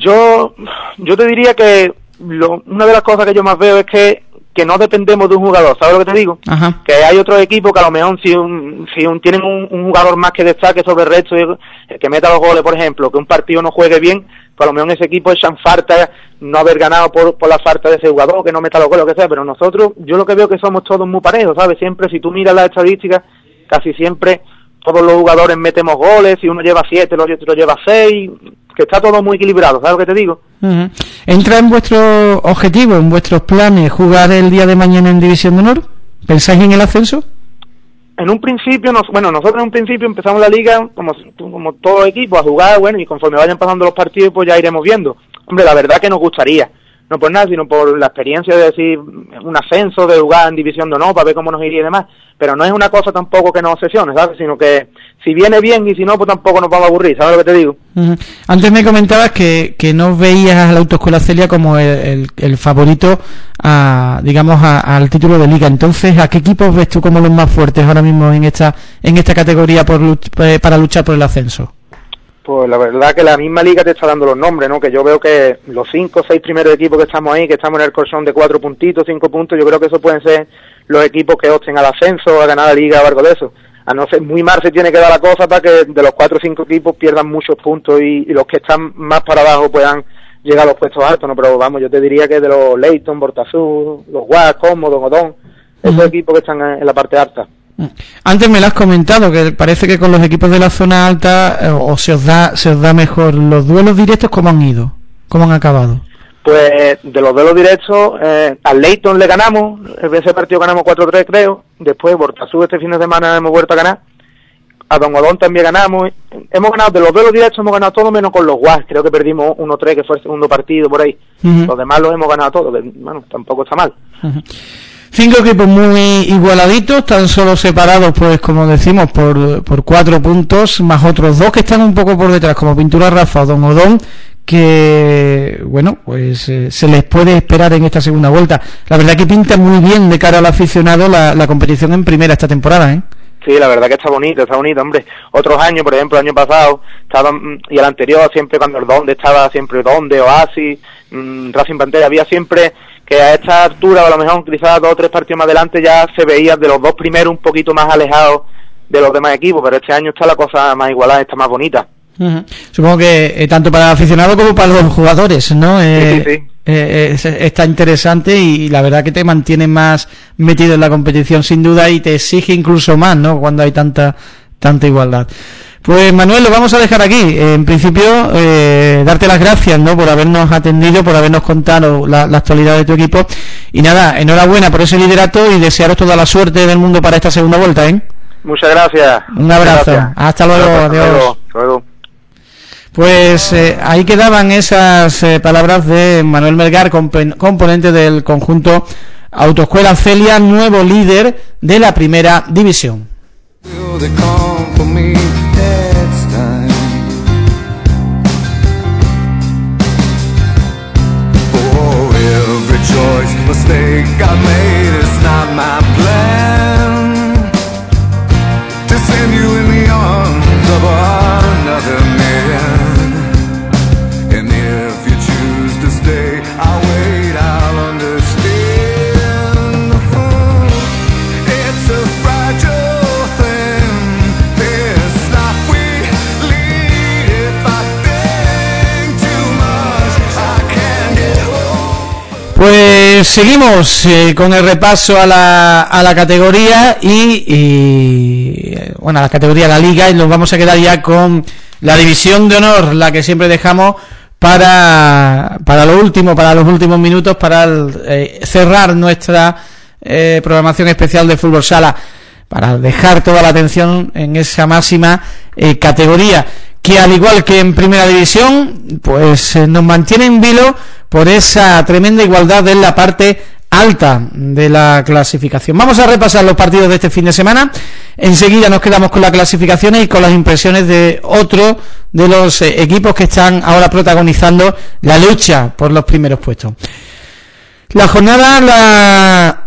Yo te diría que una de las cosas que yo más veo es que no dependemos de un jugador, ¿sabes lo que te digo? Ajá. Que hay otros equipos que a lo mejor si tienen un jugador más que destaque sobre el resto, que meta los goles, por ejemplo, que un partido no juegue bien, pues a lo mejor en ese equipo echan falta no haber ganado por la falta de ese jugador, que no meta los goles, lo que sea, pero nosotros, yo lo que veo que somos todos muy parejos, ¿sabes? Siempre, si tú miras las estadísticas, casi siempre todos los jugadores metemos goles, si uno lleva 7, el otro lleva 6, que está todo muy equilibrado, ¿sabes lo que te digo? Uh-huh. ¿Entra en vuestro objetivo, en vuestros planes, jugar el día de mañana en División de Honor? ¿Pensáis en el ascenso? En un principio, nosotros en un principio empezamos la liga como todo equipo a jugar, bueno, y conforme vayan pasando los partidos, pues ya iremos viendo. Hombre, la verdad que nos gustaría, no por nada, sino por la experiencia de decir un ascenso, de jugar en División de Honor, para ver cómo nos iría y demás. Pero no es una cosa tampoco que nos obsesione, ¿sabes? Sino que si viene bien y si no, pues tampoco nos vamos a aburrir, ¿sabes lo que te digo? Uh-huh. Antes me comentabas que no veías a la Autoescuela Celia como el favorito al título de liga. Entonces, ¿a qué equipos ves tú como los más fuertes ahora mismo en esta categoría para luchar por el ascenso? Pues la verdad que la misma liga te está dando los nombres, ¿no? Que yo veo que los 5 o 6 primeros equipos que estamos ahí, que estamos en el colchón de 4 puntitos, 5 puntos, yo creo que esos pueden ser los equipos que opten al ascenso, a ganar la liga o algo de eso. A no ser, muy mal se tiene que dar la cosa para que de los 4 o 5 equipos pierdan muchos puntos y los que están más para abajo puedan llegar a los puestos altos, ¿no? Pero vamos, yo te diría que de los Leighton, Bortazú, los Guas, Cómodo, Godón, esos equipos que están en la parte alta. Antes me lo has comentado, que parece que con los equipos de la zona alta se os da mejor los duelos directos. ¿Cómo han ido? ¿Cómo han acabado? Pues de los duelos directos, al Leighton le ganamos, ese partido ganamos 4-3 creo, después Bortazú este fin de semana hemos vuelto a ganar, a Don Odón también ganamos, hemos ganado, de los duelos directos hemos ganado todo menos con los Guas, creo que perdimos 1-3 que fue el segundo partido por ahí, los demás los hemos ganado todos, que bueno, tampoco está mal. 5 equipos muy igualaditos, tan solo separados, pues como decimos, por 4 puntos, más otros 2 que están un poco por detrás, como Pintura Rafa o Don Odón, que bueno, pues se les puede esperar en esta segunda vuelta. La verdad que pinta muy bien de cara al aficionado la competición en primera esta temporada, ¿eh? Sí, la verdad que está bonito, hombre. Otros años, por ejemplo, el año pasado y el anterior, siempre cuando el Donde estaba, siempre Donde, Oasis, Racing Pantera, había siempre que a esta altura, a lo mejor quizás 2 o 3 partidos más adelante, ya se veía de los 2 primeros un poquito más alejados de los demás equipos, pero este año está la cosa más igualada, está más bonita. Uh-huh. Supongo que tanto para el aficionado como para los jugadores, ¿no? Sí. Está interesante y la verdad que te mantiene más metido en la competición sin duda y te exige incluso más, ¿no? Cuando hay tanta igualdad. Pues Manuel, lo vamos a dejar aquí. En principio, darte las gracias, ¿no?, por habernos atendido, por habernos contado la actualidad de tu equipo. Y nada, enhorabuena por ese liderato y desearos toda la suerte del mundo para esta segunda vuelta, ¿eh? Muchas gracias. Un abrazo. Gracias. Hasta luego. Adiós. Hasta luego. Pues ahí quedaban esas palabras de Manuel Melgar, componente del conjunto Autoescuela Celia, nuevo líder de la primera división. Pues seguimos con el repaso a la categoría y bueno, a la categoría de la liga, y nos vamos a quedar ya con la división de honor, la que siempre dejamos para lo último, para los últimos minutos, para cerrar nuestra programación especial de Fútbol Sala, para dejar toda la atención en esa máxima categoría, que al igual que en primera división, pues nos mantiene en vilo por esa tremenda igualdad en la parte alta de la clasificación. Vamos a repasar los partidos de este fin de semana. Enseguida nos quedamos con las clasificaciones y con las impresiones de otro de los equipos que están ahora protagonizando la lucha por los primeros puestos. La jornada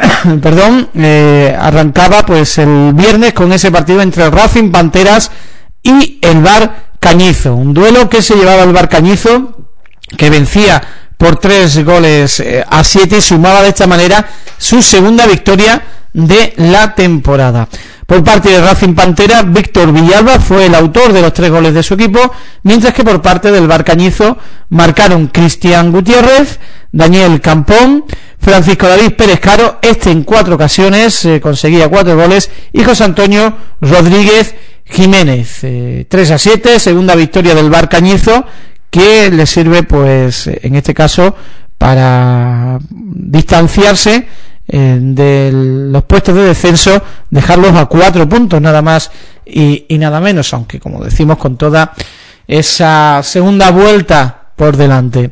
arrancaba pues el viernes con ese partido entre el Racing Panteras y el Bar Cañizo, un duelo que se llevaba el Bar Cañizo, que vencía por 3-7 y sumaba de esta manera su segunda victoria de la temporada. Por parte de Racing Pantera, Víctor Villalba fue el autor de los 3 goles de su equipo, mientras que por parte del Bar Cañizo marcaron Cristian Gutiérrez, Daniel Campón, Francisco David Pérez Caro, en 4 ocasiones conseguía 4 goles, y José Antonio Rodríguez Jiménez. 3-7, segunda victoria del Bar Cañizo, que le sirve pues en este caso para distanciarse de los puestos de descenso, dejarlos a 4 puntos nada más y nada menos, aunque como decimos con toda esa segunda vuelta por delante.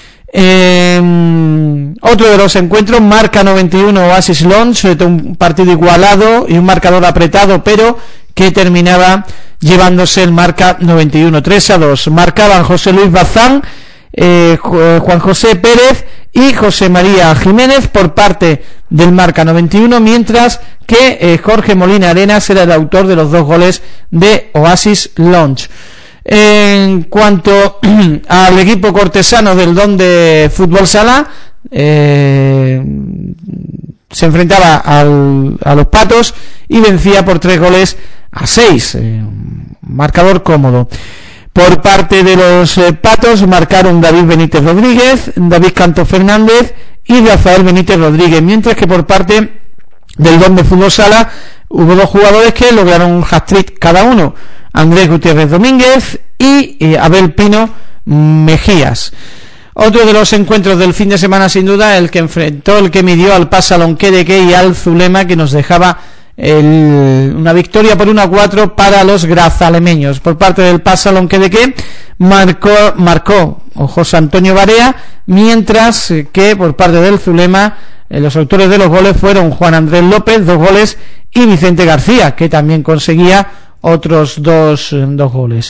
Otro de los encuentros, Marca 91 Oasis Lounge, un partido igualado y un marcador apretado, pero que terminaba llevándose el Marca 91 3-2. Marcaban José Luis Bazán, Juan José Pérez y José María Jiménez por parte del Marca 91, mientras que Jorge Molina Arenas era el autor de los 2 goles de Oasis Lounge. En cuanto al equipo cortesano del Don de Fútbol Sala, se enfrentaba a los Patos y vencía por 3-6, marcador cómodo. Por parte de los Patos marcaron David Benítez Rodríguez, David Canto Fernández y Rafael Benítez Rodríguez, mientras que por parte del Don de Fútbol Sala hubo 2 jugadores que lograron un hat-trick cada uno, Andrés Gutiérrez Domínguez y Abel Pino Mejías. Otro de los encuentros del fin de semana, sin duda, el que midió al Pasalonquedeque y al Zulema, que nos dejaba una victoria por 1-4 para los grazalemeños. Por parte del Pasalonquedeque marcó José Antonio Barea, mientras que por parte del Zulema los autores de los goles fueron Juan Andrés López, 2 goles, y Vicente García, que también conseguía otros 2 goles.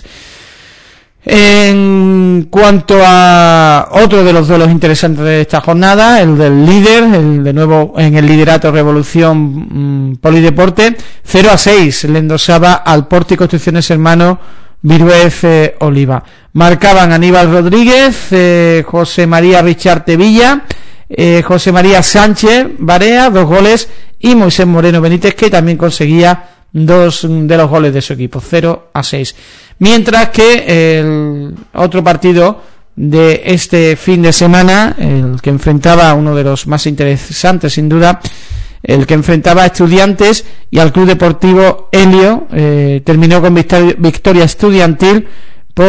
En cuanto a otro de los duelos interesantes de esta jornada, el del líder, de nuevo en el liderato Revolución Polideporte, 0-6 le endosaba al Porti Construcciones Hermano Viruez Oliva. Marcaban Aníbal Rodríguez, José María Richard Tevilla, José María Sánchez Barea, 2 goles, y Moisés Moreno Benítez, que también conseguía 2 de los goles de su equipo, 0-6. Mientras que el otro partido de este fin de semana, el que enfrentaba a uno de los más interesantes sin duda, el que enfrentaba a Estudiantes y al Club Deportivo Helio. Terminó con victoria estudiantil por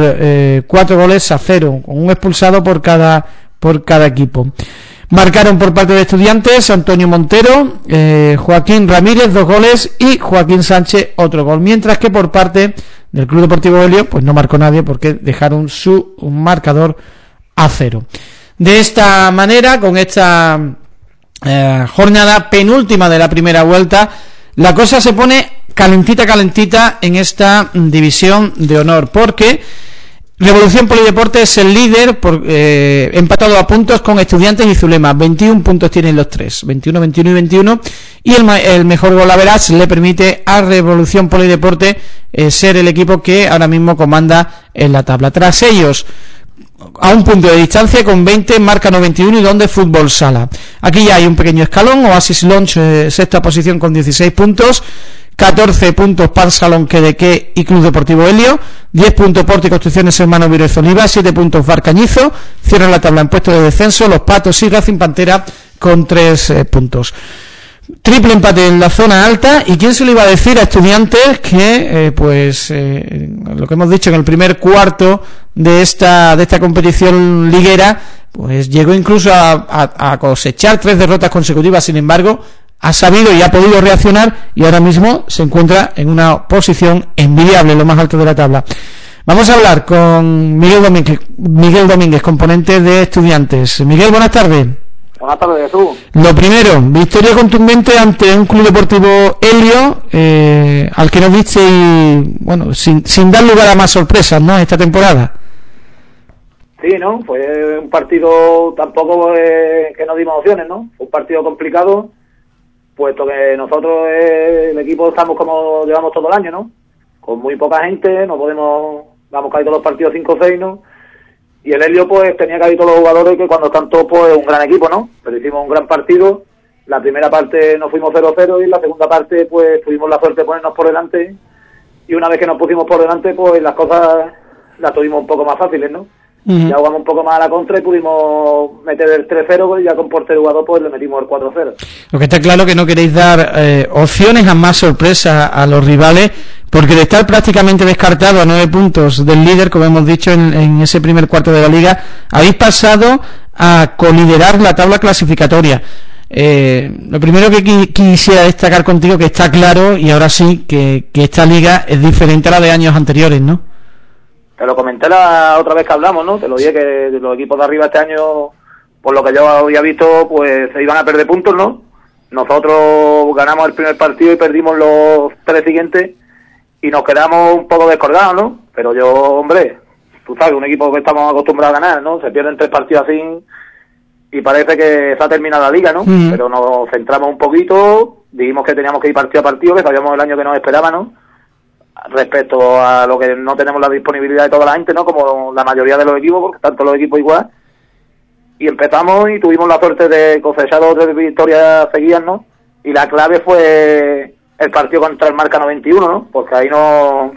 4-0, con un expulsado por cada equipo. Marcaron por parte de Estudiantes Antonio Montero, Joaquín Ramírez 2 goles y Joaquín Sánchez otro gol, mientras que por parte del Club Deportivo Helio pues no marcó nadie porque dejaron su marcador a 0. De esta manera, con esta jornada penúltima de la primera vuelta, la cosa se pone calentita en esta división de honor, porque Revolución Polideporte es el líder, empatado a puntos con Estudiantes y Zulema. 21 puntos tienen los tres, 21, 21 y 21, y el mejor gol average le permite a Revolución Polideporte ser el equipo que ahora mismo comanda en la tabla. Tras ellos, a un punto de distancia, con 20, marca 91 y donde Fútbol Sala. Aquí ya hay un pequeño escalón. Oasis Lounge, sexta posición con 16 puntos. 14 puntos Pan Salón Quedequé y Club Deportivo Helio, 10 puntos Porte y Construcciones Hermano Vírez Oliva, 7 puntos Bar Cañizo, cierran la tabla en puesto de descenso Los Patos y Racing Pantera con 3 puntos. Triple empate en la zona alta, y quién se lo iba a decir a Estudiantes que lo que hemos dicho, en el primer cuarto de esta competición liguera, pues llegó incluso a cosechar 3 derrotas consecutivas. Sin embargo, ha sabido y ha podido reaccionar, y ahora mismo se encuentra en una posición envidiable, lo más alto de la tabla. Vamos a hablar con Miguel Domínguez, componente de Estudiantes. Miguel, buenas tardes. Buenas tardes, Jesús. Lo primero, victoria contundente ante un Club Deportivo Helio, al que nos viste, y bueno, sin dar lugar a más sorpresas, ¿no?, esta temporada. Sí, ¿no? Fue un partido tampoco que nos dimos opciones, ¿no? Fue un partido complicado, puesto que nosotros, el equipo, estamos como llevamos todo el año, ¿no? Con muy poca gente, vamos casi todos los partidos 5-6, ¿no? Y el Helio, pues, tenía casi todos los jugadores que cuando están todos, pues, un gran equipo, ¿no? Pero hicimos un gran partido. La primera parte nos fuimos 0-0 y la segunda parte, pues, tuvimos la suerte de ponernos por delante. Y una vez que nos pusimos por delante, pues, las cosas las tuvimos un poco más fáciles, ¿no? Uh-huh. Ya jugamos un poco más a la contra y pudimos meter el 3-0, pues, ya con portero jugador, pues, le metimos el 4-0. Lo que está claro que no queréis dar opciones a más sorpresa a los rivales, porque de estar prácticamente descartado a 9 puntos del líder, como hemos dicho en ese primer cuarto de la liga, habéis pasado a coliderar la tabla clasificatoria. Lo primero que quisiera destacar contigo, que está claro, y ahora sí, que esta liga es diferente a la de años anteriores, ¿no? Te lo comenté la otra vez que hablamos, ¿no? Te lo dije que los equipos de arriba este año, por lo que yo había visto, pues se iban a perder puntos, ¿no? Nosotros ganamos el primer partido y perdimos los 3 siguientes y nos quedamos un poco descolgados, ¿no? Pero yo, hombre, tú sabes, un equipo que estamos acostumbrados a ganar, ¿no? Se pierden 3 partidos así y parece que se ha terminado la liga, ¿no? Uh-huh. Pero nos centramos un poquito, dijimos que teníamos que ir partido a partido, que sabíamos el año que nos esperaba, ¿no? Respecto a lo que no tenemos la disponibilidad de toda la gente, ¿no? Como la mayoría de los equipos, porque están todos los equipos igual. Y empezamos y tuvimos la suerte de cosechar 2 victorias seguidas, ¿no? Y la clave fue el partido contra el Marca 91, ¿no? Porque ahí o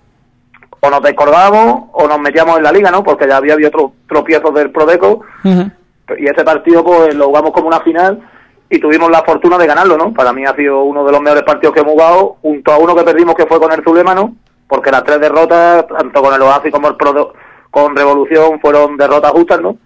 nos descordábamos o nos metíamos en la liga, ¿no? Porque ya había otros tropiezos del Prodeco. Uh-huh. Y ese partido, pues, lo jugamos como una final y tuvimos la fortuna de ganarlo, ¿no? Para mí ha sido uno de los mejores partidos que hemos jugado, junto a uno que perdimos, que fue con el Zulema, ¿no? Porque las 3 derrotas, tanto con el Oasis como con Revolución, fueron derrotas justas, ¿no?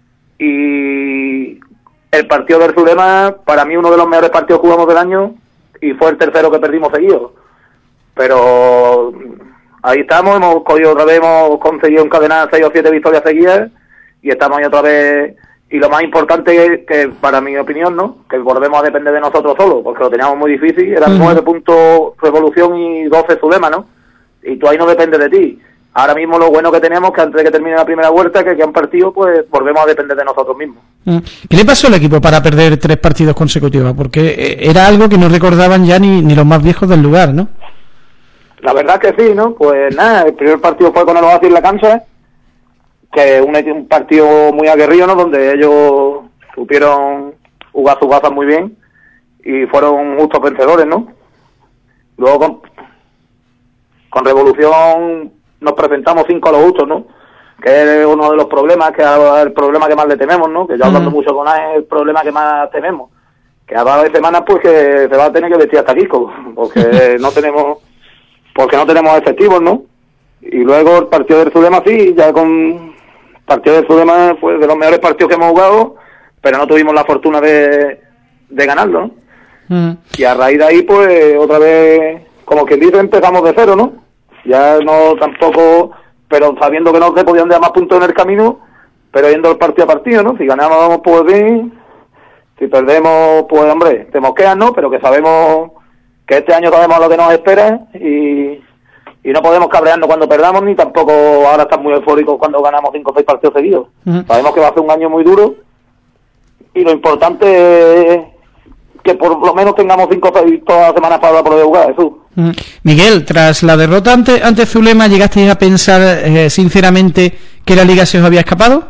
Y el partido del Zulema, para mí, uno de los mejores partidos que jugamos del año, y fue el tercero que perdimos seguido. Pero ahí estamos, hemos conseguido encadenar 6 o 7 victorias seguidas, y estamos ahí otra vez. Y lo más importante es que, para mi opinión, ¿no?, que volvemos a depender de nosotros solos, porque lo teníamos muy difícil, eran 9 puntos Revolución y 12 Zulema, ¿no? Y tú ahí no dependes de ti. Ahora mismo lo bueno que tenemos, que antes de que termine la primera vuelta, que han partido, pues volvemos a depender de nosotros mismos. ¿Qué le pasó al equipo para perder 3 partidos consecutivos? Porque era algo que no recordaban ya ni los más viejos del lugar, ¿no? La verdad que sí, ¿no? Pues nada, el primer partido fue con el Oasis La Cancha, que un partido muy aguerrido, ¿no? Donde ellos supieron jugar sus bazas muy bien y fueron justos vencedores, ¿no? Luego con Revolución nos presentamos 5 a los justos, ¿no? Que es uno de los problemas, que es el problema que más le tememos, ¿no? Que ya hablando mucho con él, es el problema que más tememos. que a varias semanas pues que se va a tener que vestir hasta Quisco, porque no tenemos efectivos, ¿no? Y luego el partido del Zulema sí, ya con partido del Zulema pues de los mejores partidos que hemos jugado, pero no tuvimos la fortuna de ganarlo, ¿no? Y a raíz de ahí pues otra vez, como quien dice, empezamos de cero, ¿no? Ya no tampoco, pero sabiendo que no se podían dar más puntos en el camino, pero yendo el partido a partido, ¿no? Si ganamos pues bien, si perdemos pues hombre, te mosqueas, ¿no? Pero que sabemos que este año sabemos lo que nos espera y no podemos cabrearnos cuando perdamos, ni tampoco ahora estar muy eufóricos cuando ganamos 5 o 6 partidos seguidos. Sabemos que va a ser un año muy duro y lo importante es que por lo menos tengamos 5 o 6 todas las semanas para poder jugar, Jesús. Miguel, tras la derrota ante Zulema, ¿llegasteis a pensar sinceramente que la Liga se os había escapado?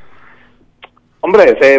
Hombre,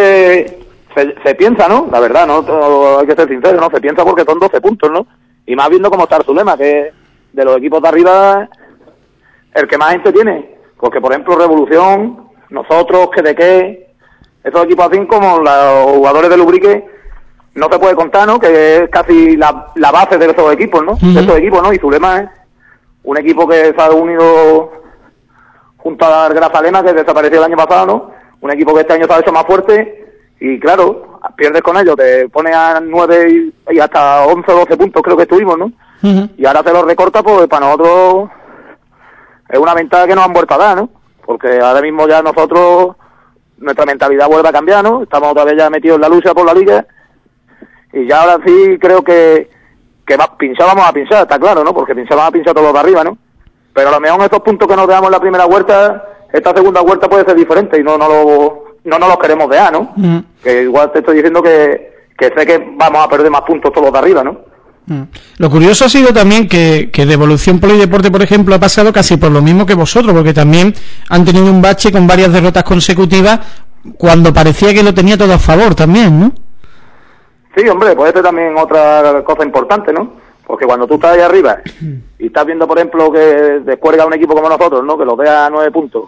se piensa, ¿no? La verdad, ¿no? Hay que ser sincero, ¿no? Se piensa porque son 12 puntos, ¿no? Y más viendo cómo está el Zulema, que de los equipos de arriba el que más gente tiene. Porque, por ejemplo, Revolución, nosotros, que esos equipos así como los jugadores de Ubrique, no se puede contar, ¿no? Que es casi la base de esos equipos, ¿no? De esos equipos, ¿no? Y Zulema es un equipo que se ha unido junto a Grazalema, que desapareció el año pasado, ¿no? Un equipo que este año se ha hecho más fuerte y, claro, pierdes con ellos, te pones a 9 y hasta 11 o 12 puntos creo que estuvimos, ¿no? Y ahora te los recorta, pues para nosotros es una ventaja que nos han vuelto a dar, ¿no? Porque ahora mismo ya nosotros, nuestra mentalidad vuelve a cambiar, ¿no? Estamos otra vez ya metidos en la lucha por la Liga y ya ahora sí creo que pinchábamos a pinchar, está claro, ¿no? Porque pinchábamos a pinchar todos los de arriba, ¿no? Pero a lo mejor estos puntos que nos dejamos en la primera vuelta, esta segunda vuelta puede ser diferente y no nos los queremos dejar, ¿no? Que igual te estoy diciendo que sé que vamos a perder más puntos todos los de arriba, ¿no? Lo curioso ha sido también que de Evolución Polideporte, por ejemplo, ha pasado casi por lo mismo que vosotros, porque también han tenido un bache con varias derrotas consecutivas cuando parecía que lo tenía todo a favor también, ¿no? Sí, hombre, puede ser también otra cosa importante, ¿no? Porque cuando tú estás ahí arriba y estás viendo, por ejemplo, que descuelga un equipo como nosotros, ¿no? Que los deja a 9 puntos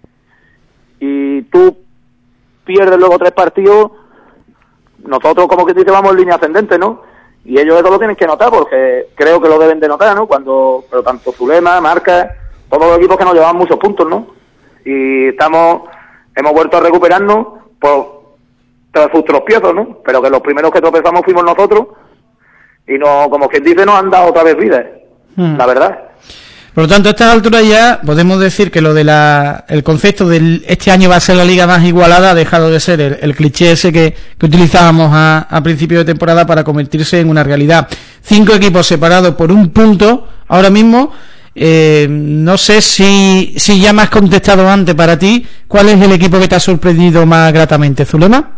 y tú pierdes luego 3 partidos, nosotros como que dice vamos en línea ascendente, ¿no? Y ellos eso lo tienen que notar porque creo que lo deben de notar, ¿no? Pero tanto Zulema, Marca, todos los equipos que nos llevan muchos puntos, ¿no? Y hemos vuelto a recuperarnos tras sus tropiezos, ¿no? Pero que los primeros que tropezamos fuimos nosotros y no, como quien dice, nos han dado otra vez vida, la verdad. Por lo tanto, a estas alturas ya podemos decir que lo de el concepto de este año va a ser la liga más igualada ha dejado de ser el cliché ese que utilizábamos a principio de temporada para convertirse en una realidad. 5 equipos separados por un punto ahora mismo. No sé si ya me has contestado antes para ti. ¿Cuál es el equipo que te ha sorprendido más gratamente? ¿Zulema?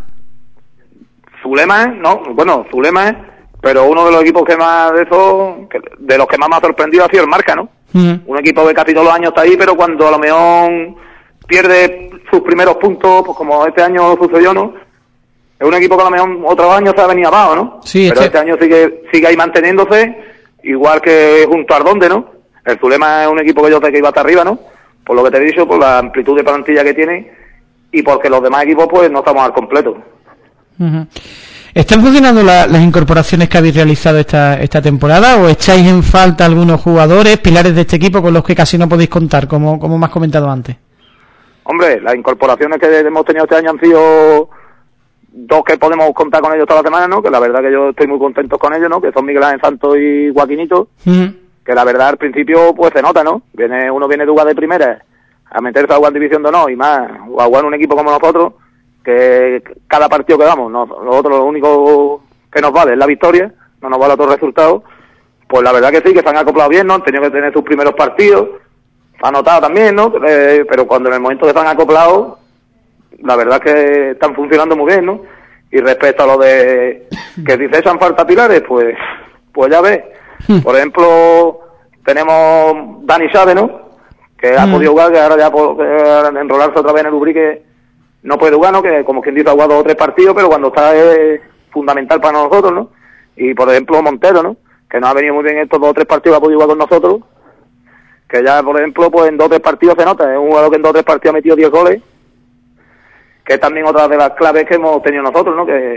Zulema es, pero uno de los equipos que más de los que más me ha sorprendido ha sido el Marca, ¿no? Un equipo que casi todos los años está ahí, pero cuando a lo mejor pierde sus primeros puntos, pues como este año sucedió, ¿no? Es un equipo que a lo mejor otros años se ha venido abajo, ¿no? Sí, pero este año sigue ahí manteniéndose, igual que junto a Ardonde, ¿no? El Zulema es un equipo que yo sé que iba hasta arriba, ¿no? Por lo que te he dicho, por la amplitud de plantilla que tiene y porque los demás equipos pues no estamos al completo. ¿Están funcionando las incorporaciones que habéis realizado esta temporada o echáis en falta algunos jugadores, pilares de este equipo con los que casi no podéis contar, como me has comentado antes? Hombre, las incorporaciones que hemos tenido este año han sido 2 que podemos contar con ellos toda la semana, ¿no? Que la verdad que yo estoy muy contento con ellos, ¿no? Que son Miguel Ángel Santos y Joaquinito, que la verdad al principio pues se nota, ¿no? Uno viene de jugar de primera a meterse a jugar en División de Honor y más a jugar en un equipo como nosotros, que cada partido que damos, nosotros lo único que nos vale es la victoria, no nos vale otro resultado. Pues la verdad que sí, que se han acoplado bien, ¿no? Han tenido que tener sus primeros partidos, se ha notado también, ¿no? Pero cuando en el momento que se han acoplado, la verdad que están funcionando muy bien, ¿no? Y respecto a lo de que si cesan falta pilares, pues ya ves. Por ejemplo, tenemos Dani Chávez, ¿no? Que ha podido jugar, que ahora ya por enrolarse otra vez en el Ubrique no puede jugar, ¿no? Que como quien dice ha jugado 2 o 3 partidos, pero cuando está es fundamental para nosotros, ¿no? Y por ejemplo Montero, ¿no? Que nos ha venido muy bien estos 2 o 3 partidos, ha podido jugar con nosotros, que ya por ejemplo pues en 2 o 3 partidos se nota, es un jugador que en 2 o 3 partidos ha metido 10 goles, que es también otra de las claves que hemos tenido nosotros, ¿no? Que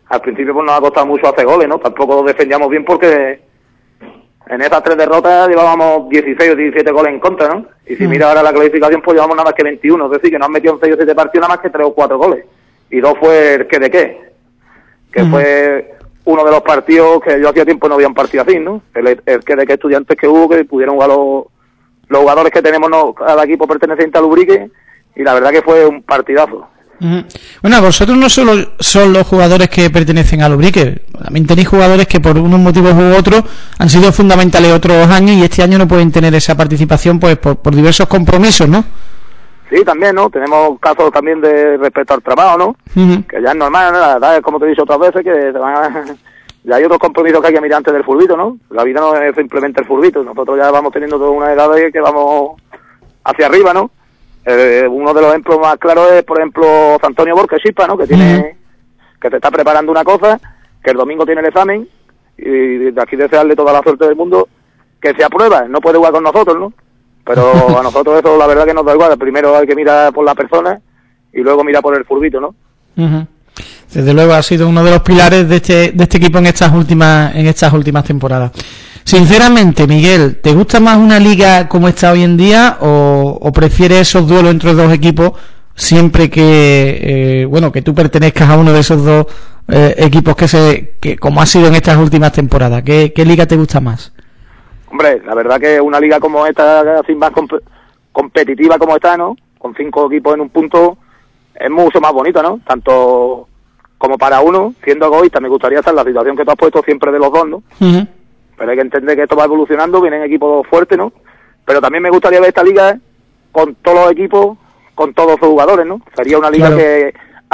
al principio pues nos ha costado mucho hacer goles, ¿no? Tampoco defendíamos bien porque en esas 3 derrotas llevábamos 16 o 17 goles en contra, ¿no? Y si mira ahora la clasificación, pues llevamos nada más que 21, es decir, que nos han metido en 6 o 7 partidos nada más que 3 o 4 goles. Y 2 fue el que fue uno de los partidos que yo hacía tiempo no había un partido así, ¿no? El que Estudiantes que hubo, que pudieron jugar los jugadores que tenemos cada equipo perteneciente al Ubrique, y la verdad que fue un partidazo. Bueno, vosotros no solo son los jugadores que pertenecen al Ubrique, también tenéis jugadores que por unos motivos u otros han sido fundamentales otros años y este año no pueden tener esa participación pues por diversos compromisos, ¿no? Sí, también, ¿no? Tenemos casos también de respecto al trabajo, ¿no? Que ya es normal, ¿no? La verdad es, como te he dicho otras veces, que ya hay otros compromisos que hay que mirar antes del furbito, ¿no? La vida no es simplemente el furbito, nosotros ya vamos teniendo toda una edad de que vamos hacia arriba, ¿no? Uno de los ejemplos más claros es, por ejemplo, Antonio Borges Chispa, ¿no? Que que te está preparando una cosa, que el domingo tiene el examen, y de aquí desearle toda la suerte del mundo, que se aprueba, no puede jugar con nosotros, ¿no? Pero a nosotros eso la verdad que nos da igual. Primero hay que mirar por la persona y luego mirar por el furbito, ¿no? Desde luego ha sido uno de los pilares de este equipo en estas últimas temporadas. Sinceramente, Miguel, ¿te gusta más una liga como está hoy en día o prefieres esos duelos entre 2 equipos siempre que que tú pertenezcas a uno de esos 2 equipos que como ha sido en estas últimas temporadas? ¿Qué liga te gusta más? Hombre, la verdad que una liga como esta, así más competitiva como esta, ¿no? Con 5 equipos en un punto, es mucho más bonito, ¿no? Tanto como para uno, siendo egoísta, me gustaría estar en la situación que tú has puesto siempre de los 2, ¿no? Pero hay que entender que esto va evolucionando, vienen equipos fuertes, ¿no? Pero también me gustaría ver esta liga con todos los equipos, con todos sus jugadores, ¿no? Sería una liga que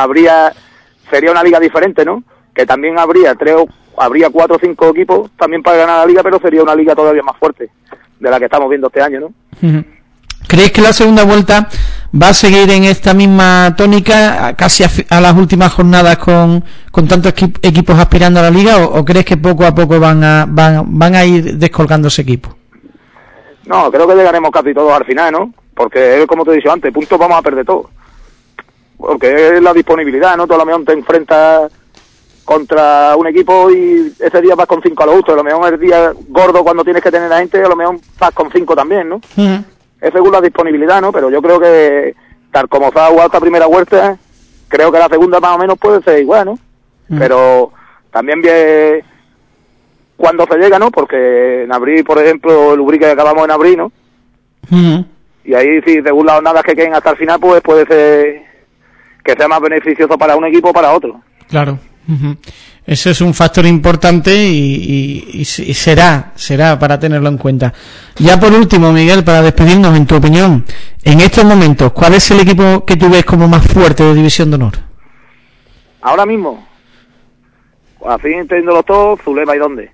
sería una liga diferente, ¿no? Que también habría 4 o 5 equipos también para ganar la liga, pero sería una liga todavía más fuerte de la que estamos viendo este año, ¿no? ¿Crees que la segunda vuelta va a seguir en esta misma tónica, casi a las últimas jornadas con tantos equipos aspirando a la liga, o crees que poco a poco van a ir descolgándose equipos? No, creo que llegaremos casi todos al final, ¿no? Porque, como te he dicho antes, puntos vamos a perder todos. Porque es la disponibilidad, ¿no? Tú a lo mejor te enfrentas contra un equipo y ese día vas con 5 a lo justo. A lo mejor el día gordo cuando tienes que tener a gente, a lo mejor vas con 5 también, ¿no? Es según la disponibilidad, ¿no? Pero yo creo que, tal como se ha jugado esta primera vuelta, creo que la segunda más o menos puede ser igual, ¿no? Pero también bien cuando se llega, ¿no? Porque en abril, por ejemplo, el Ubrique que acabamos en abril, ¿no? Y ahí, sí, según las jornadas que queden hasta el final, pues puede ser que sea más beneficioso para un equipo o para otro. Claro. Ese es un factor importante y será para tenerlo en cuenta. Ya por último, Miguel, para despedirnos, en tu opinión, en estos momentos, ¿cuál es el equipo que tú ves como más fuerte de División de Honor? Ahora mismo, así entendiéndolo todo, Zulema y dónde.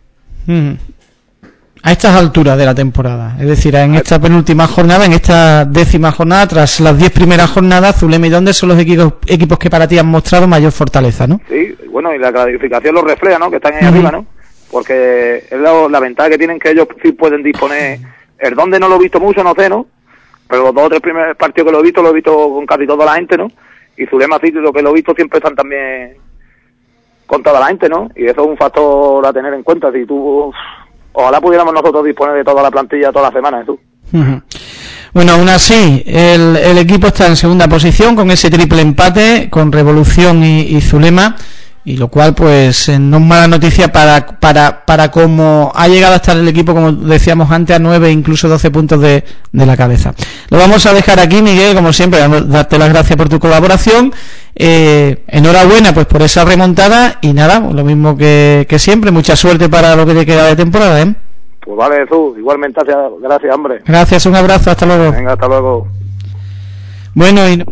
A estas alturas de la temporada, es decir, en esta penúltima jornada, en esta 10ª jornada, tras las 10 primeras jornadas, Zulema y dónde son los equipos que para ti han mostrado mayor fortaleza, ¿no? Sí, bueno, y la clasificación lo refleja, ¿no? Que están ahí arriba, ¿no? Porque es la ventaja que tienen, que ellos sí pueden disponer. El dónde no lo he visto mucho, no sé, ¿no? Pero los 2 o 3 primeros partidos que lo he visto con casi toda la gente, ¿no? Y Zulema sí, lo que lo he visto siempre están también con toda la gente, ¿no? Y eso es un factor a tener en cuenta. Si tú, ojalá pudiéramos nosotros disponer de toda la plantilla toda la semana, ¿tú? Bueno, aún así, el equipo está en segunda posición con ese triple empate con Revolución y Zulema, y lo cual pues no es mala noticia para cómo ha llegado a estar el equipo, como decíamos antes, a 9 incluso 12 puntos de la cabeza. Lo vamos a dejar aquí, Miguel, como siempre, darte las gracias por tu colaboración, enhorabuena pues por esa remontada, y nada, lo mismo que siempre, mucha suerte para lo que te queda de temporada, ¿eh? Pues vale, Jesús, igualmente, gracias, hombre. Gracias, un abrazo, hasta luego. Venga, hasta luego. Bueno, y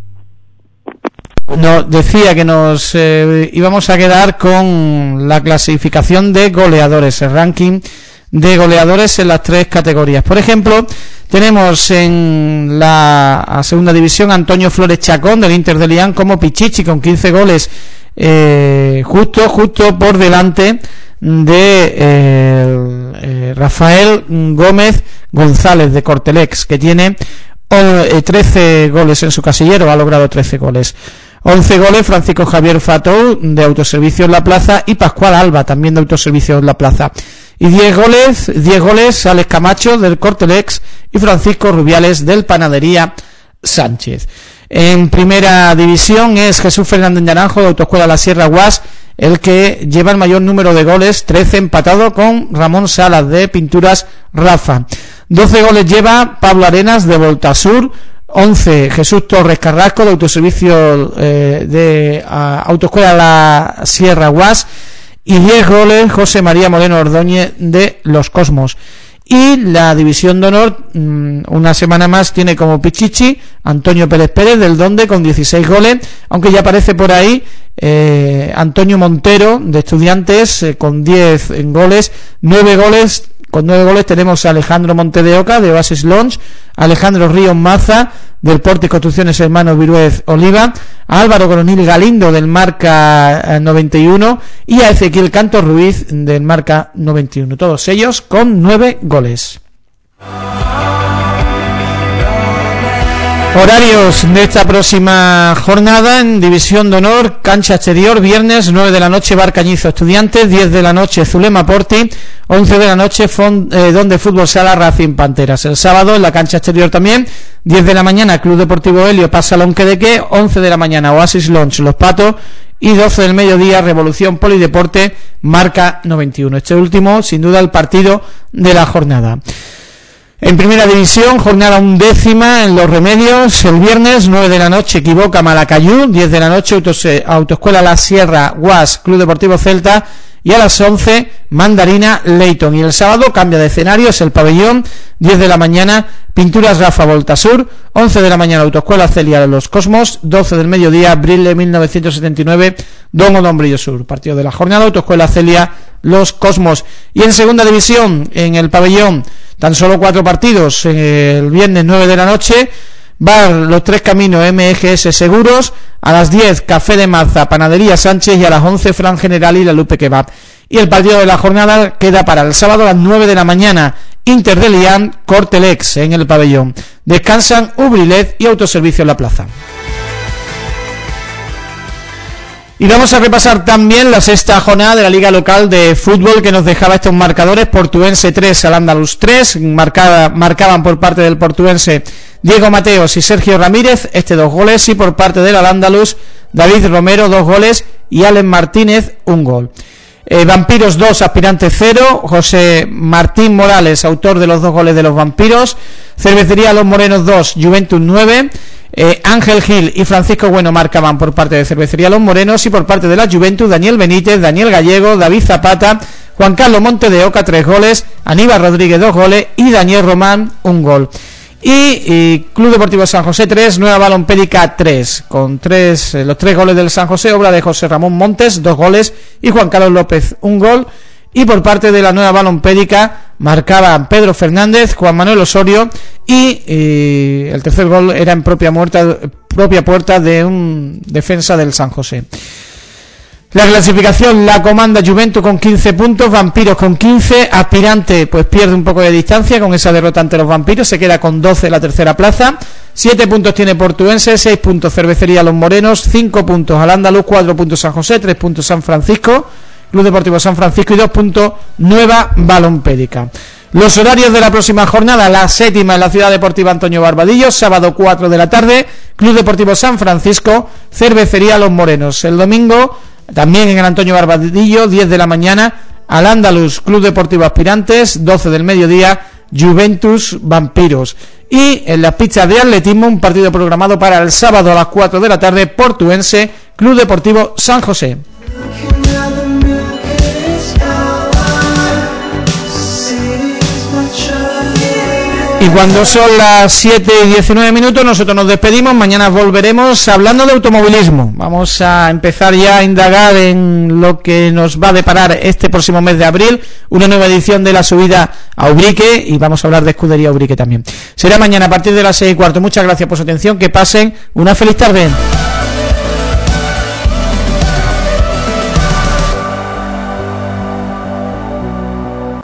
nos decía que nos íbamos a quedar con la clasificación de goleadores, el ranking de goleadores en las 3 categorías. Por ejemplo, tenemos en la segunda división Antonio Flores Chacón del Inter de Lián como Pichichi con 15 goles, justo por delante de Rafael Gómez González de Cortelex, que tiene 13 goles en su casillero, ha logrado 13 goles. 11 goles Francisco Javier Fatou de Autoservicios La Plaza y Pascual Alba también de Autoservicios La Plaza. Y 10 goles Alex Camacho del Cortelex y Francisco Rubiales del Panadería Sánchez. En primera división es Jesús Fernández Naranjo de Autoescuela La Sierra UAS el que lleva el mayor número de goles, 13, empatado con Ramón Salas de Pinturas Rafa. 12 goles lleva Pablo Arenas de Voltasur, 11 Jesús Torres Carrasco de Autoservicio de Autoescuela La Sierra UAS y 10 goles José María Moreno Ordóñez de Los Cosmos. Y la división de honor, una semana más, tiene como pichichi Antonio Pérez Pérez del Donde con 16 goles, aunque ya aparece por ahí Antonio Montero de Estudiantes con 10 goles, 9 goles. Con 9 goles tenemos a Alejandro Monte de Oca de Oasis Lounge, Alejandro Ríos Maza del Porte y Construcciones Hermanos Viruez Oliva, a Álvaro Coronil Galindo del Marca 91 y a Ezequiel Canto Ruiz del Marca 91, todos ellos con 9 goles. Horarios de esta próxima jornada en División de Honor: cancha exterior, viernes 9 de la noche Bar Cañizo Estudiantes, 10 de la noche Zulema Porti, 11 de la noche Donde Fútbol Sala Racing Panteras. El sábado en la cancha exterior también, 10 de la mañana Club Deportivo Helio Pasa Lonquedeque, 11 de la mañana Oasis Lounge Los Patos y 12 del mediodía Revolución Polideporte Marca 91. Este último sin duda el partido de la jornada. En primera división, jornada 11ª en Los Remedios, el viernes 9 de la noche Equivoca Malacayú, 10 de la noche Autoescuela La Sierra UAS Club Deportivo Celta y a las 11 Mandarina Leyton. Y el sábado cambia de escenario, es el pabellón, 10 de la mañana Pinturas Rafa Voltasur, 11 de la mañana Autoescuela Celia de Los Cosmos, 12 del mediodía Brille 1979 Don Odombrillo Sur. Partido de la jornada Autoescuela Celia Los Cosmos. Y en segunda división, en el pabellón, tan solo 4 partidos. El viernes 9 de la noche Bar Los Tres Caminos MGS Seguros, a las 10 Café de Maza Panadería Sánchez y a las 11 Fran General y La Lupe Kebab. Y el partido de la jornada queda para el sábado a las 9 de la mañana Inter de Lián Cortelex en el pabellón. Descansan Ubrilet y Autoservicio La Plaza. Y vamos a repasar también la sexta jornada de la Liga Local de Fútbol, que nos dejaba estos marcadores: Portuense 3, Al-Ándalus 3, marcaban por parte del Portuense Diego Mateos y Sergio Ramírez, 2 goles, y por parte del Al-Ándalus David Romero, 2 goles, y Alen Martínez, 1 gol. Vampiros 2, Aspirantes 0, José Martín Morales, autor de los 2 goles de los Vampiros. Cervecería Los Morenos 2, Juventus 9, Ángel Gil y Francisco Bueno marcaban por parte de Cervecería Los Morenos, y por parte de la Juventus Daniel Benítez, Daniel Gallego, David Zapata, Juan Carlos Monte de Oca 3 goles, Aníbal Rodríguez 2 goles y Daniel Román 1 gol. Y Club Deportivo San José 3, Nueva Balompédica 3, con los 3 goles del San José, obra de José Ramón Montes, 2 goles, y Juan Carlos López 1 gol. Y por parte de la Nueva Balompédica marcaban Pedro Fernández, Juan Manuel Osorio, y el tercer gol era en propia puerta de un defensa del San José. La clasificación la comanda Juventus con 15 puntos, Vampiros con 15, Aspirante pues pierde un poco de distancia con esa derrota ante los Vampiros, se queda con 12 en la tercera plaza, 7 puntos tiene Portuense, 6 puntos Cervecería Los Morenos, 5 puntos Al-Ándalus, 4 puntos San José, 3 puntos San Francisco, Club Deportivo San Francisco, y 2 puntos Nueva Balompédica. Los horarios de la próxima jornada: la séptima en la Ciudad Deportiva Antonio Barbadillo, sábado 4 de la tarde, Club Deportivo San Francisco, Cervecería Los Morenos. El domingo también en el Antonio Barbadillo, 10 de la mañana, Al-Ándalus Club Deportivo Aspirantes, 12 del mediodía, Juventus Vampiros. Y en las pistas de atletismo, un partido programado para el sábado a las 4 de la tarde, Portuense Club Deportivo San José. Y cuando son las 7:19, nosotros nos despedimos. Mañana volveremos hablando de automovilismo. Vamos a empezar ya a indagar en lo que nos va a deparar este próximo mes de abril, una nueva edición de la subida a Ubrique, y vamos a hablar de Escudería Ubrique también. Será mañana a partir de las 6:15. Muchas gracias por su atención, que pasen una feliz tarde.